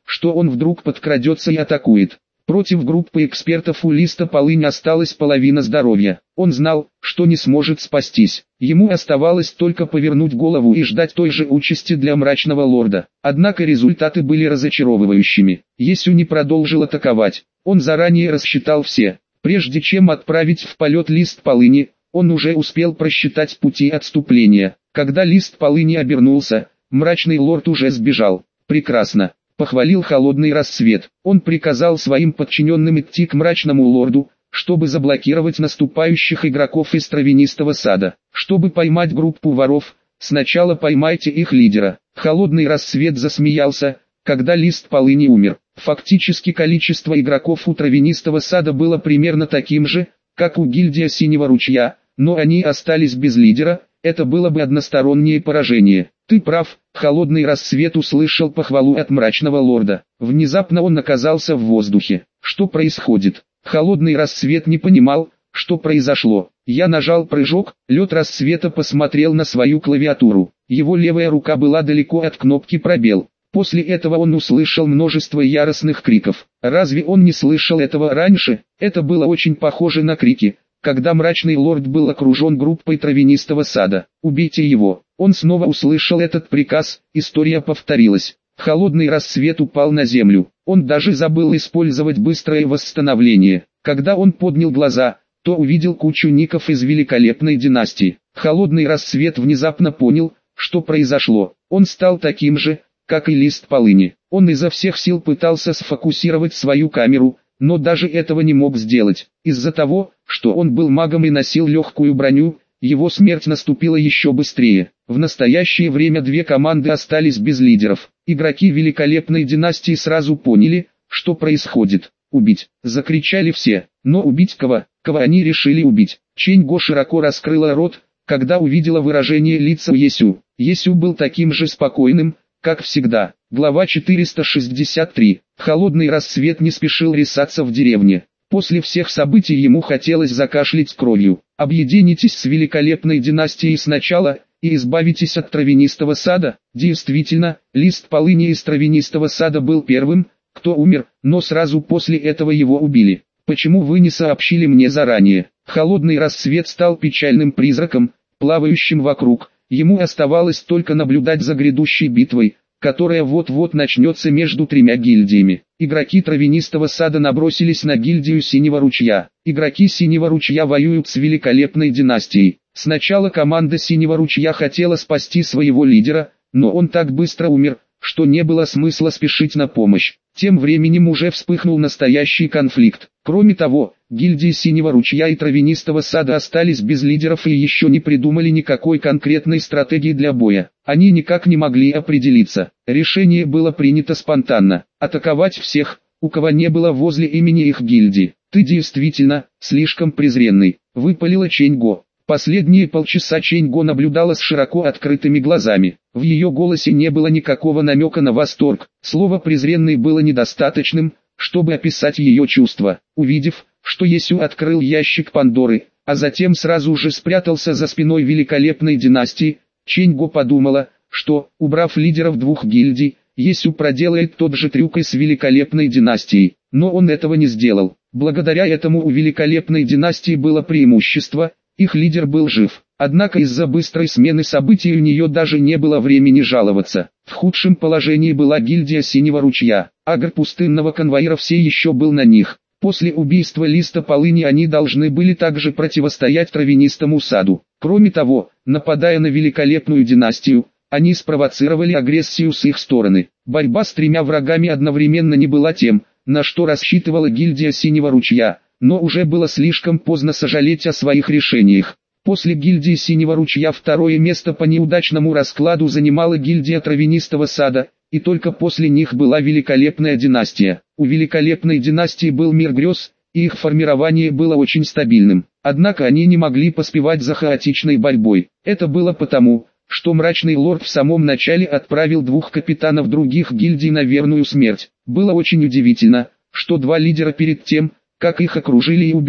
что он вдруг подкрадется и атакует. Против группы экспертов у Листа Полыни осталась половина здоровья. Он знал, что не сможет спастись. Ему оставалось только повернуть голову и ждать той же участи для мрачного лорда. Однако результаты были разочаровывающими. Есю не продолжил атаковать. Он заранее рассчитал все. Прежде чем отправить в полет Лист Полыни, он уже успел просчитать пути отступления. Когда Лист Полыни обернулся, мрачный лорд уже сбежал. Прекрасно. Похвалил Холодный Рассвет. Он приказал своим подчиненным идти к мрачному лорду, чтобы заблокировать наступающих игроков из травянистого сада. Чтобы поймать группу воров, сначала поймайте их лидера. Холодный Рассвет засмеялся, когда Лист Полыни умер. Фактически количество игроков у травянистого сада было примерно таким же, как у гильдии Синего Ручья, но они остались без лидера, это было бы одностороннее поражение. Ты прав, Холодный Рассвет услышал похвалу от мрачного лорда. Внезапно он оказался в воздухе. Что происходит? Холодный Рассвет не понимал, что произошло. Я нажал прыжок, лед Рассвета посмотрел на свою клавиатуру. Его левая рука была далеко от кнопки пробел. После этого он услышал множество яростных криков. Разве он не слышал этого раньше? Это было очень похоже на крики, когда мрачный лорд был окружен группой травянистого сада. «Убейте его!» Он снова услышал этот приказ, история повторилась. Холодный Рассвет упал на землю. Он даже забыл использовать быстрое восстановление. Когда он поднял глаза, то увидел кучу ников из великолепной династии. Холодный Рассвет внезапно понял, что произошло. Он стал таким же, как и Лист Полыни. Он изо всех сил пытался сфокусировать свою камеру, но даже этого не мог сделать. Из-за того, что он был магом и носил легкую броню, его смерть наступила еще быстрее. В настоящее время две команды остались без лидеров. Игроки великолепной династии сразу поняли, что происходит. «Убить!» – закричали все. Но убить кого? Кого они решили убить? Чэнь-Го широко раскрыла рот, когда увидела выражение лица Есю. Есю был таким же спокойным, как всегда. Глава четыреста шестьдесят три. Холодный Рассвет не спешил рисаться в деревне. После всех событий ему хотелось закашлять кровью. Объединитесь с великолепной династией сначала, и избавитесь от травянистого сада. Действительно, Лист Полыни из травянистого сада был первым, кто умер, но сразу после этого его убили. Почему вы не сообщили мне заранее? Холодный Рассвет стал печальным призраком, плавающим вокруг. Ему оставалось только наблюдать за грядущей битвой, которая вот-вот начнется между тремя гильдиями. Игроки травянистого сада набросились на гильдию Синего Ручья. Игроки Синего Ручья воюют с великолепной династией. Сначала команда Синего Ручья хотела спасти своего лидера, но он так быстро умер, что не было смысла спешить на помощь. Тем временем уже вспыхнул настоящий конфликт. Кроме того, гильдии Синего Ручья и Травянистого сада остались без лидеров и еще не придумали никакой конкретной стратегии для боя. Они никак не могли определиться. Решение было принято спонтанно. Атаковать всех, у кого не было возле имени их гильдии. «Ты действительно, слишком презренный», — выпалила Чэнь-Го. Последние полчаса Чэнь-Го наблюдала с широко открытыми глазами. В ее голосе не было никакого намека на восторг. Слово «презренный» было недостаточным, чтобы описать ее чувства. Увидев, что Есю открыл ящик Пандоры, а затем сразу же спрятался за спиной великолепной династии, Чэнь-Го подумала, что, убрав лидеров двух гильдий, Есю проделает тот же трюк и с великолепной династией. Но он этого не сделал. Благодаря этому у великолепной династии было преимущество. Их лидер был жив, однако из-за быстрой смены событий у нее даже не было времени жаловаться. В худшем положении была гильдия Синего Ручья. Агр пустынного конвоира все еще был на них. После убийства Листа Полыни они должны были также противостоять Травянистому саду. Кроме того, нападая на великолепную династию, они спровоцировали агрессию с их стороны. Борьба с тремя врагами одновременно не была тем, на что рассчитывала гильдия Синего Ручья. Но уже было слишком поздно сожалеть о своих решениях. После гильдии Синего Ручья второе место по неудачному раскладу занимала гильдия Травянистого сада, и только после них была великолепная династия. У великолепной династии был мир грез, и их формирование было очень стабильным. Однако они не могли поспевать за хаотичной борьбой. Это было потому, что мрачный лорд в самом начале отправил двух капитанов других гильдий на верную смерть. Было очень удивительно, что два лидера перед тем, как их окружили и убили,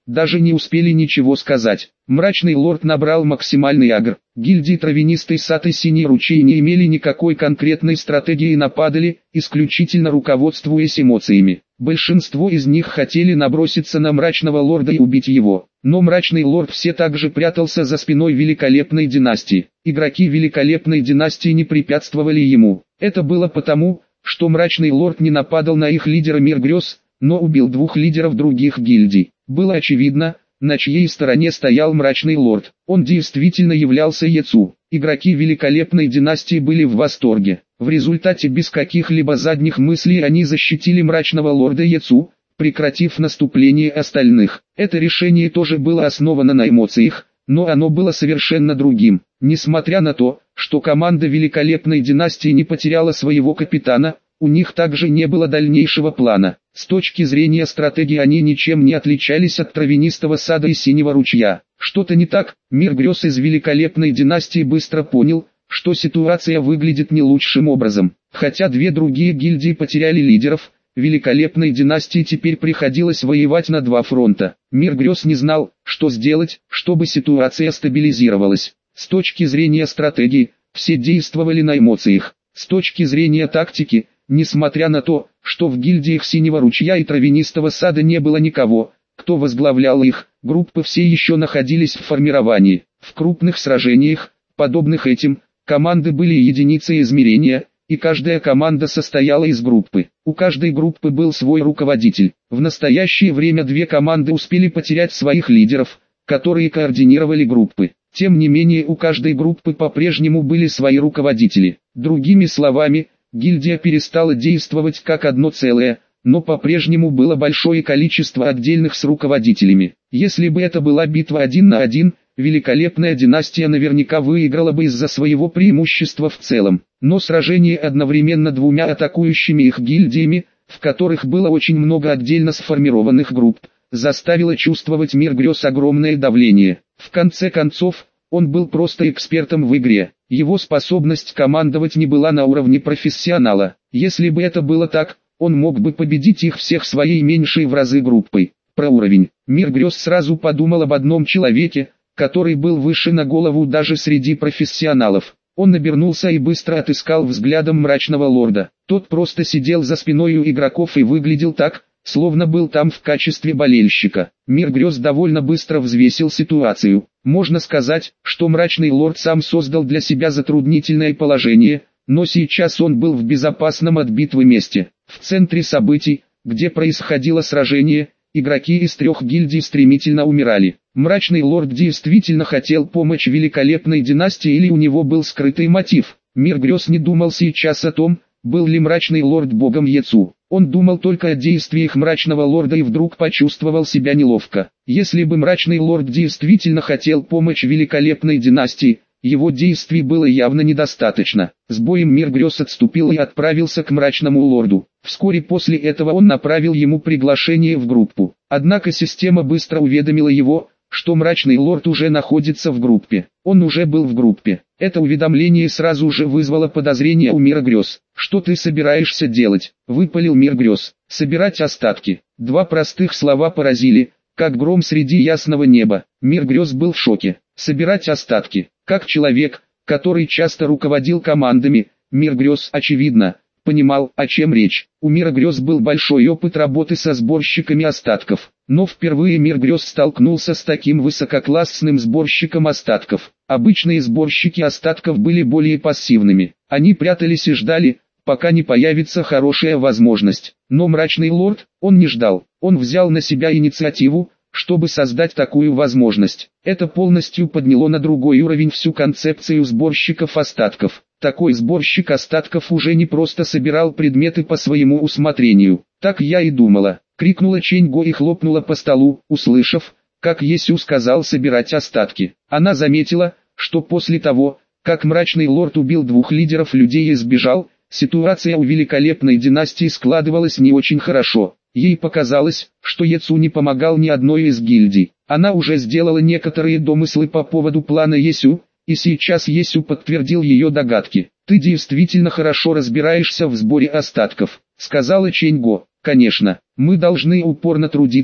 даже не успели ничего сказать. Мрачный лорд набрал максимальный агр. Гильдии Травянистый сад и Синий ручей не имели никакой конкретной стратегии и нападали, исключительно руководствуясь эмоциями. Большинство из них хотели наброситься на Мрачного лорда и убить его. Но Мрачный лорд все так же прятался за спиной Великолепной династии. Игроки Великолепной династии не препятствовали ему. Это было потому, что Мрачный лорд не нападал на их лидера Мир Грез, но убил двух лидеров других гильдий. Было очевидно, на чьей стороне стоял Мрачный лорд. Он действительно являлся Яцу. Игроки Великолепной династии были в восторге. В результате без каких-либо задних мыслей они защитили Мрачного лорда Яцу, прекратив наступление остальных. Это решение тоже было основано на эмоциях, но оно было совершенно другим. Несмотря на то, что команда Великолепной династии не потеряла своего капитана, у них также не было дальнейшего плана. С точки зрения стратегии они ничем не отличались от Травянистого сада и Синего ручья. Что-то не так. Мир Грез из Великолепной династии быстро понял, что ситуация выглядит не лучшим образом. Хотя две другие гильдии потеряли лидеров, Великолепной династии теперь приходилось воевать на два фронта. Мир Грез не знал, что сделать, чтобы ситуация стабилизировалась. С точки зрения стратегии, все действовали на эмоциях. С точки зрения тактики, несмотря на то, что в гильдиях Синего ручья и Травянистого сада не было никого, кто возглавлял их, группы все еще находились в формировании. В крупных сражениях, подобных этим, команды были единицей измерения, и каждая команда состояла из группы. У каждой группы был свой руководитель. В настоящее время две команды успели потерять своих лидеров, которые координировали группы. Тем не менее у каждой группы по-прежнему были свои руководители. Другими словами, гильдия перестала действовать как одно целое, но по-прежнему было большое количество отдельных с руководителями. Если бы это была битва один на один, Великолепная династия наверняка выиграла бы из-за своего преимущества в целом. Но сражение одновременно двумя атакующими их гильдиями, в которых было очень много отдельно сформированных групп, заставило чувствовать Мир Грез огромное давление. В конце концов, он был просто экспертом в игре. Его способность командовать не была на уровне профессионала. Если бы это было так, он мог бы победить их всех своей меньшей в разы группой. Про уровень. Мир Грез сразу подумал об одном человеке, который был выше на голову даже среди профессионалов. Он обернулся и быстро отыскал взглядом Мрачного лорда. Тот просто сидел за спиной у игроков и выглядел так, словно был там в качестве болельщика. Мир Грез довольно быстро взвесил ситуацию. Можно сказать, что Мрачный лорд сам создал для себя затруднительное положение, но сейчас он был в безопасном от битвы месте. В центре событий, где происходило сражение, игроки из трех гильдий стремительно умирали. Мрачный лорд действительно хотел помочь Великолепной династии или у него был скрытый мотив. Мир Грез не думал сейчас о том, был ли Мрачный лорд богом Яцу. Он думал только о действиях Мрачного лорда и вдруг почувствовал себя неловко. Если бы Мрачный лорд действительно хотел помочь Великолепной династии, его действий было явно недостаточно. С боем Мир Грез отступил и отправился к Мрачному лорду. Вскоре после этого он направил ему приглашение в группу. Однако система быстро уведомила его, что Мрачный лорд уже находится в группе. Он уже был в группе. Это уведомление сразу же вызвало подозрение у Мира Грез. «Что ты собираешься делать?» — выпалил Мир Грез. «Собирать остатки». Два простых слова поразили, как гром среди ясного неба. Мир Грез был в шоке. Собирать остатки. Как человек, который часто руководил командами, Мир Грез, очевидно, понимал, о чем речь. У Мира Грез был большой опыт работы со сборщиками остатков. Но впервые Мир Грез столкнулся с таким высококлассным сборщиком остатков. Обычные сборщики остатков были более пассивными. Они прятались и ждали, пока не появится хорошая возможность. Но Мрачный лорд, он не ждал. Он взял на себя инициативу, чтобы создать такую возможность. Это полностью подняло на другой уровень всю концепцию сборщиков остатков. Такой сборщик остатков уже не просто собирал предметы по своему усмотрению. «Так я и думала», — крикнула Ченьго и хлопнула по столу, услышав, как Есю сказал собирать остатки. Она заметила, что после того, как Мрачный лорд убил двух лидеров людей и сбежал, ситуация у Великолепной династии складывалась не очень хорошо. Ей показалось, что Яцу не помогал ни одной из гильдий. Она уже сделала некоторые домыслы по поводу плана Есю, и сейчас Есю подтвердил ее догадки. «Ты действительно хорошо разбираешься в сборе остатков», — сказала Ченьго. «Конечно, мы должны упорно трудиться,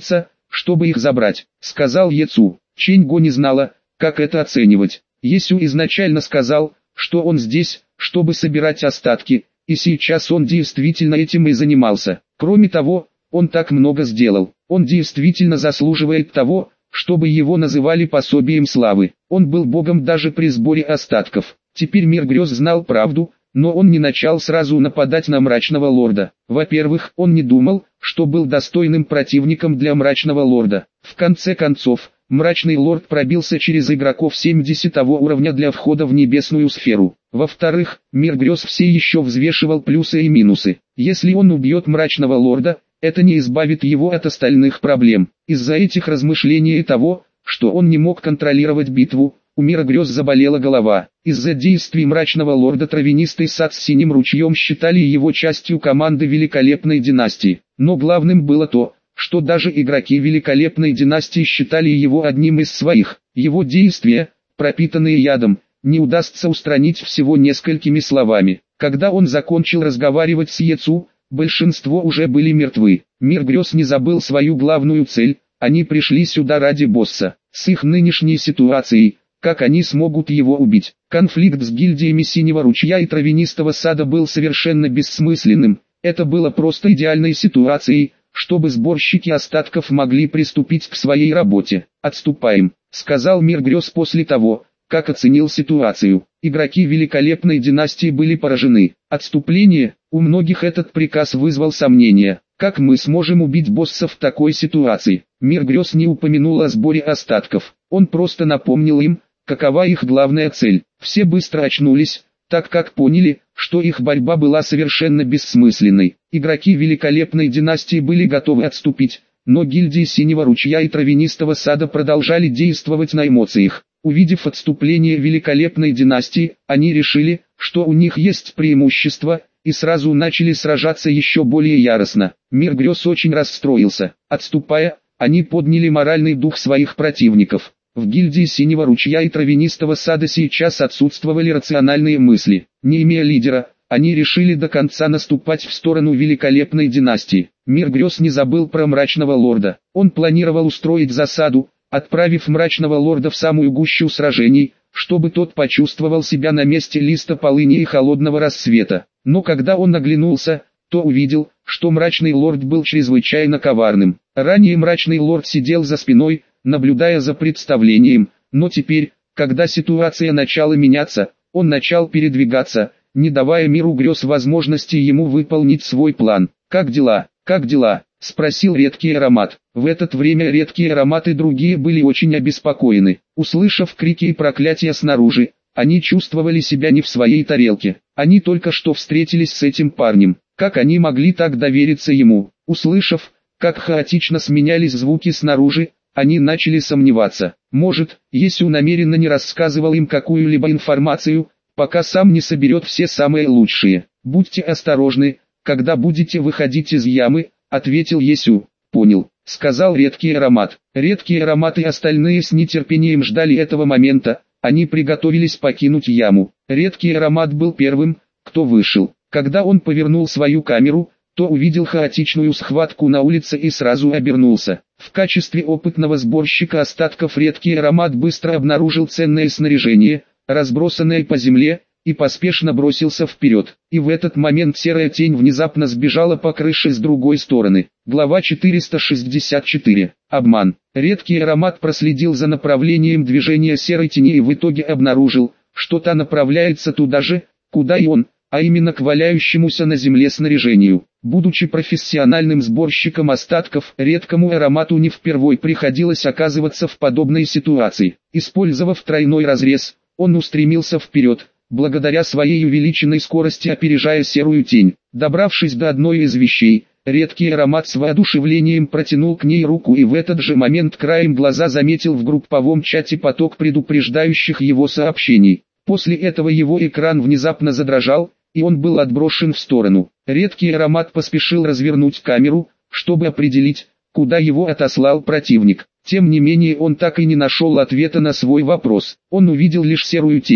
чтобы их забрать, сказал Ецу. Чэнь Го не знала, как это оценивать. Есю изначально сказал, что он здесь, чтобы собирать остатки, и сейчас он действительно этим и занимался. Кроме того, он так много сделал. Он действительно заслуживает того, чтобы его называли пособием славы. Он был богом даже при сборе остатков. Теперь мир грез знал правду, но он не начал сразу нападать на Мрачного Лорда. Во-первых, он не думал, что был достойным противником для Мрачного Лорда. В конце концов, Мрачный Лорд пробился через игроков семидесятого уровня для входа в небесную сферу. Во-вторых, мир грез все еще взвешивал плюсы и минусы. Если он убьет Мрачного Лорда, это не избавит его от остальных проблем. Из-за этих размышлений и того, что он не мог контролировать битву, у мира грез заболела голова. Из-за действий Мрачного Лорда травянистый сад с синим ручьем считали его частью команды Великолепной Династии. Но главным было то, что даже игроки Великолепной Династии считали его одним из своих. Его действия, пропитанные ядом, не удастся устранить всего несколькими словами. Когда он закончил разговаривать с Ецу, большинство уже были мертвы. Мир грез не забыл свою главную цель, они пришли сюда ради босса. С их нынешней ситуацией, как они смогут его убить? Конфликт с гильдиями Синего Ручья и Травянистого Сада был совершенно бессмысленным. Это было просто идеальной ситуацией, чтобы сборщики остатков могли приступить к своей работе. «Отступаем», — сказал мир грез после того, как оценил ситуацию. Игроки Великолепной Династии были поражены. Отступление, у многих этот приказ вызвал сомнения. Как мы сможем убить босса в такой ситуации? Мир грез не упомянул о сборе остатков. Он просто напомнил им, какова их главная цель. Все быстро очнулись, так как поняли, что их борьба была совершенно бессмысленной. Игроки Великолепной Династии были готовы отступить, но гильдии Синего Ручья и Травянистого Сада продолжали действовать на эмоциях. Увидев отступление Великолепной Династии, они решили, что у них есть преимущество, и сразу начали сражаться еще более яростно. Мир грез очень расстроился. Отступая, они подняли моральный дух своих противников. В гильдии Синего Ручья и Травянистого Сада сейчас отсутствовали рациональные мысли. Не имея лидера, они решили до конца наступать в сторону Великолепной Династии. Мир грез не забыл про Мрачного Лорда. Он планировал устроить засаду, отправив Мрачного Лорда в самую гущу сражений, чтобы тот почувствовал себя на месте листа полыни и холодного рассвета. Но когда он оглянулся, то увидел, что Мрачный Лорд был чрезвычайно коварным. Ранее Мрачный Лорд сидел за спиной, наблюдая за представлением, но теперь, когда ситуация начала меняться, он начал передвигаться, не давая миру грез возможности ему выполнить свой план. «Как дела? Как дела?» — спросил редкий аромат. В это время редкие ароматы другие были очень обеспокоены. Услышав крики и проклятия снаружи, они чувствовали себя не в своей тарелке. Они только что встретились с этим парнем. Как они могли так довериться ему? Услышав, как хаотично сменялись звуки снаружи, они начали сомневаться. Может, Есю намеренно не рассказывал им какую-либо информацию, пока сам не соберет все самые лучшие. «Будьте осторожны, когда будете выходить из ямы», — ответил Есю. «Понял», — сказал редкий аромат. Редкие ароматы и остальные с нетерпением ждали этого момента. Они приготовились покинуть яму. Редкий аромат был первым, кто вышел. Когда он повернул свою камеру, то увидел хаотичную схватку на улице и сразу обернулся. В качестве опытного сборщика остатков редкий аромат быстро обнаружил ценное снаряжение, разбросанное по земле, и поспешно бросился вперед. И в этот момент серая тень внезапно сбежала по крыше с другой стороны. Глава четыреста шестьдесят четыре. Обман. Редкий аромат проследил за направлением движения серой тени и в итоге обнаружил, что та направляется туда же, куда и он, а именно к валяющемуся на земле снаряжению. Будучи профессиональным сборщиком остатков, редкому аромату не впервой приходилось оказываться в подобной ситуации. Использовав тройной разрез, он устремился вперед, благодаря своей увеличенной скорости опережая серую тень. Добравшись до одной из вещей, редкий аромат с воодушевлением протянул к ней руку и в этот же момент краем глаза заметил в групповом чате поток предупреждающих его сообщений. После этого его экран внезапно задрожал, и он был отброшен в сторону. Редкий аромат поспешил развернуть камеру, чтобы определить, куда его отослал противник. Тем не менее он так и не нашел ответа на свой вопрос. Он увидел лишь серую тень,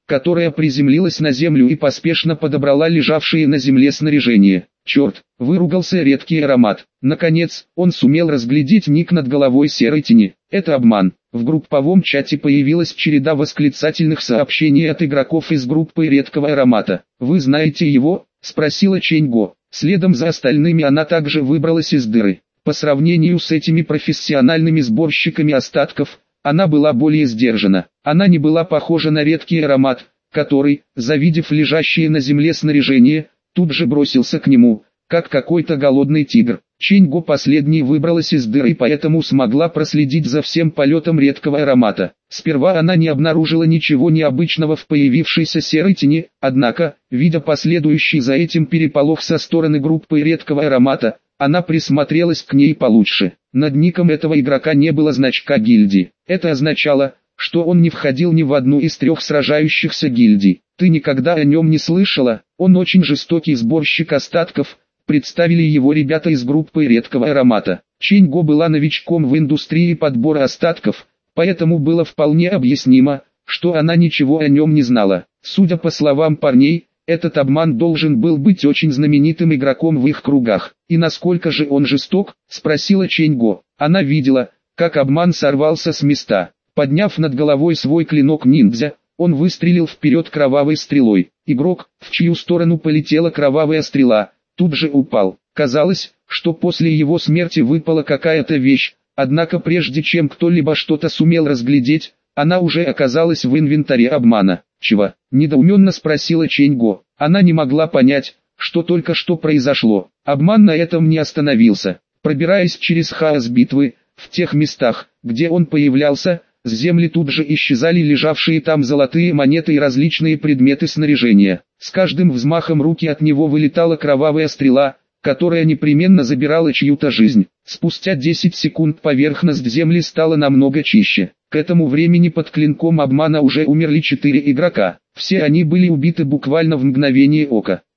которая приземлилась на землю и поспешно подобрала лежавшие на земле снаряжение. «Черт!» — выругался редкий аромат. Наконец, он сумел разглядеть ник над головой серой тени. Это обман. В групповом чате появилась череда восклицательных сообщений от игроков из группы редкого аромата. «Вы знаете его?» — спросила Ченьго. Следом за остальными она также выбралась из дыры. По сравнению с этими профессиональными сборщиками остатков, она была более сдержана. Она не была похожа на редкий аромат, который, завидев лежащее на земле снаряжение, тут же бросился к нему, как какой-то голодный тигр. Ченьго последней выбралась из дыры и поэтому смогла проследить за всем полетом редкого аромата. Сперва она не обнаружила ничего необычного в появившейся серой тени, однако, видя последующий за этим переполох со стороны группы редкого аромата, она присмотрелась к ней получше. Над ником этого игрока не было значка гильдии. Это означало, что он не входил ни в одну из трех сражающихся гильдий. «Ты никогда о нем не слышала? Он очень жестокий сборщик остатков», представили его ребята из группы редкого аромата. Ченьго была новичком в индустрии подбора остатков, поэтому было вполне объяснимо, что она ничего о нем не знала. Судя по словам парней, этот обман должен был быть очень знаменитым игроком в их кругах. «И насколько же он жесток?» — спросила Ченьго. Она видела, как обман сорвался с места. Подняв над головой свой клинок ниндзя, он выстрелил вперед кровавой стрелой. Игрок, в чью сторону полетела кровавая стрела, тут же упал. Казалось, что после его смерти выпала какая-то вещь, однако прежде чем кто-либо что-то сумел разглядеть, она уже оказалась в инвентаре обмана. «Чего?» – недоуменно спросила Ченьго. Она не могла понять, что только что произошло. Обман на этом не остановился. Пробираясь через хаос битвы, в тех местах, где он появлялся, с земли тут же исчезали лежавшие там золотые монеты и различные предметы снаряжения. С каждым взмахом руки от него вылетала кровавая стрела, которая непременно забирала чью-то жизнь. Спустя десять секунд поверхность земли стала намного чище. К этому времени под клинком обмана уже умерли четыре игрока. Все они были убиты буквально в мгновение ока.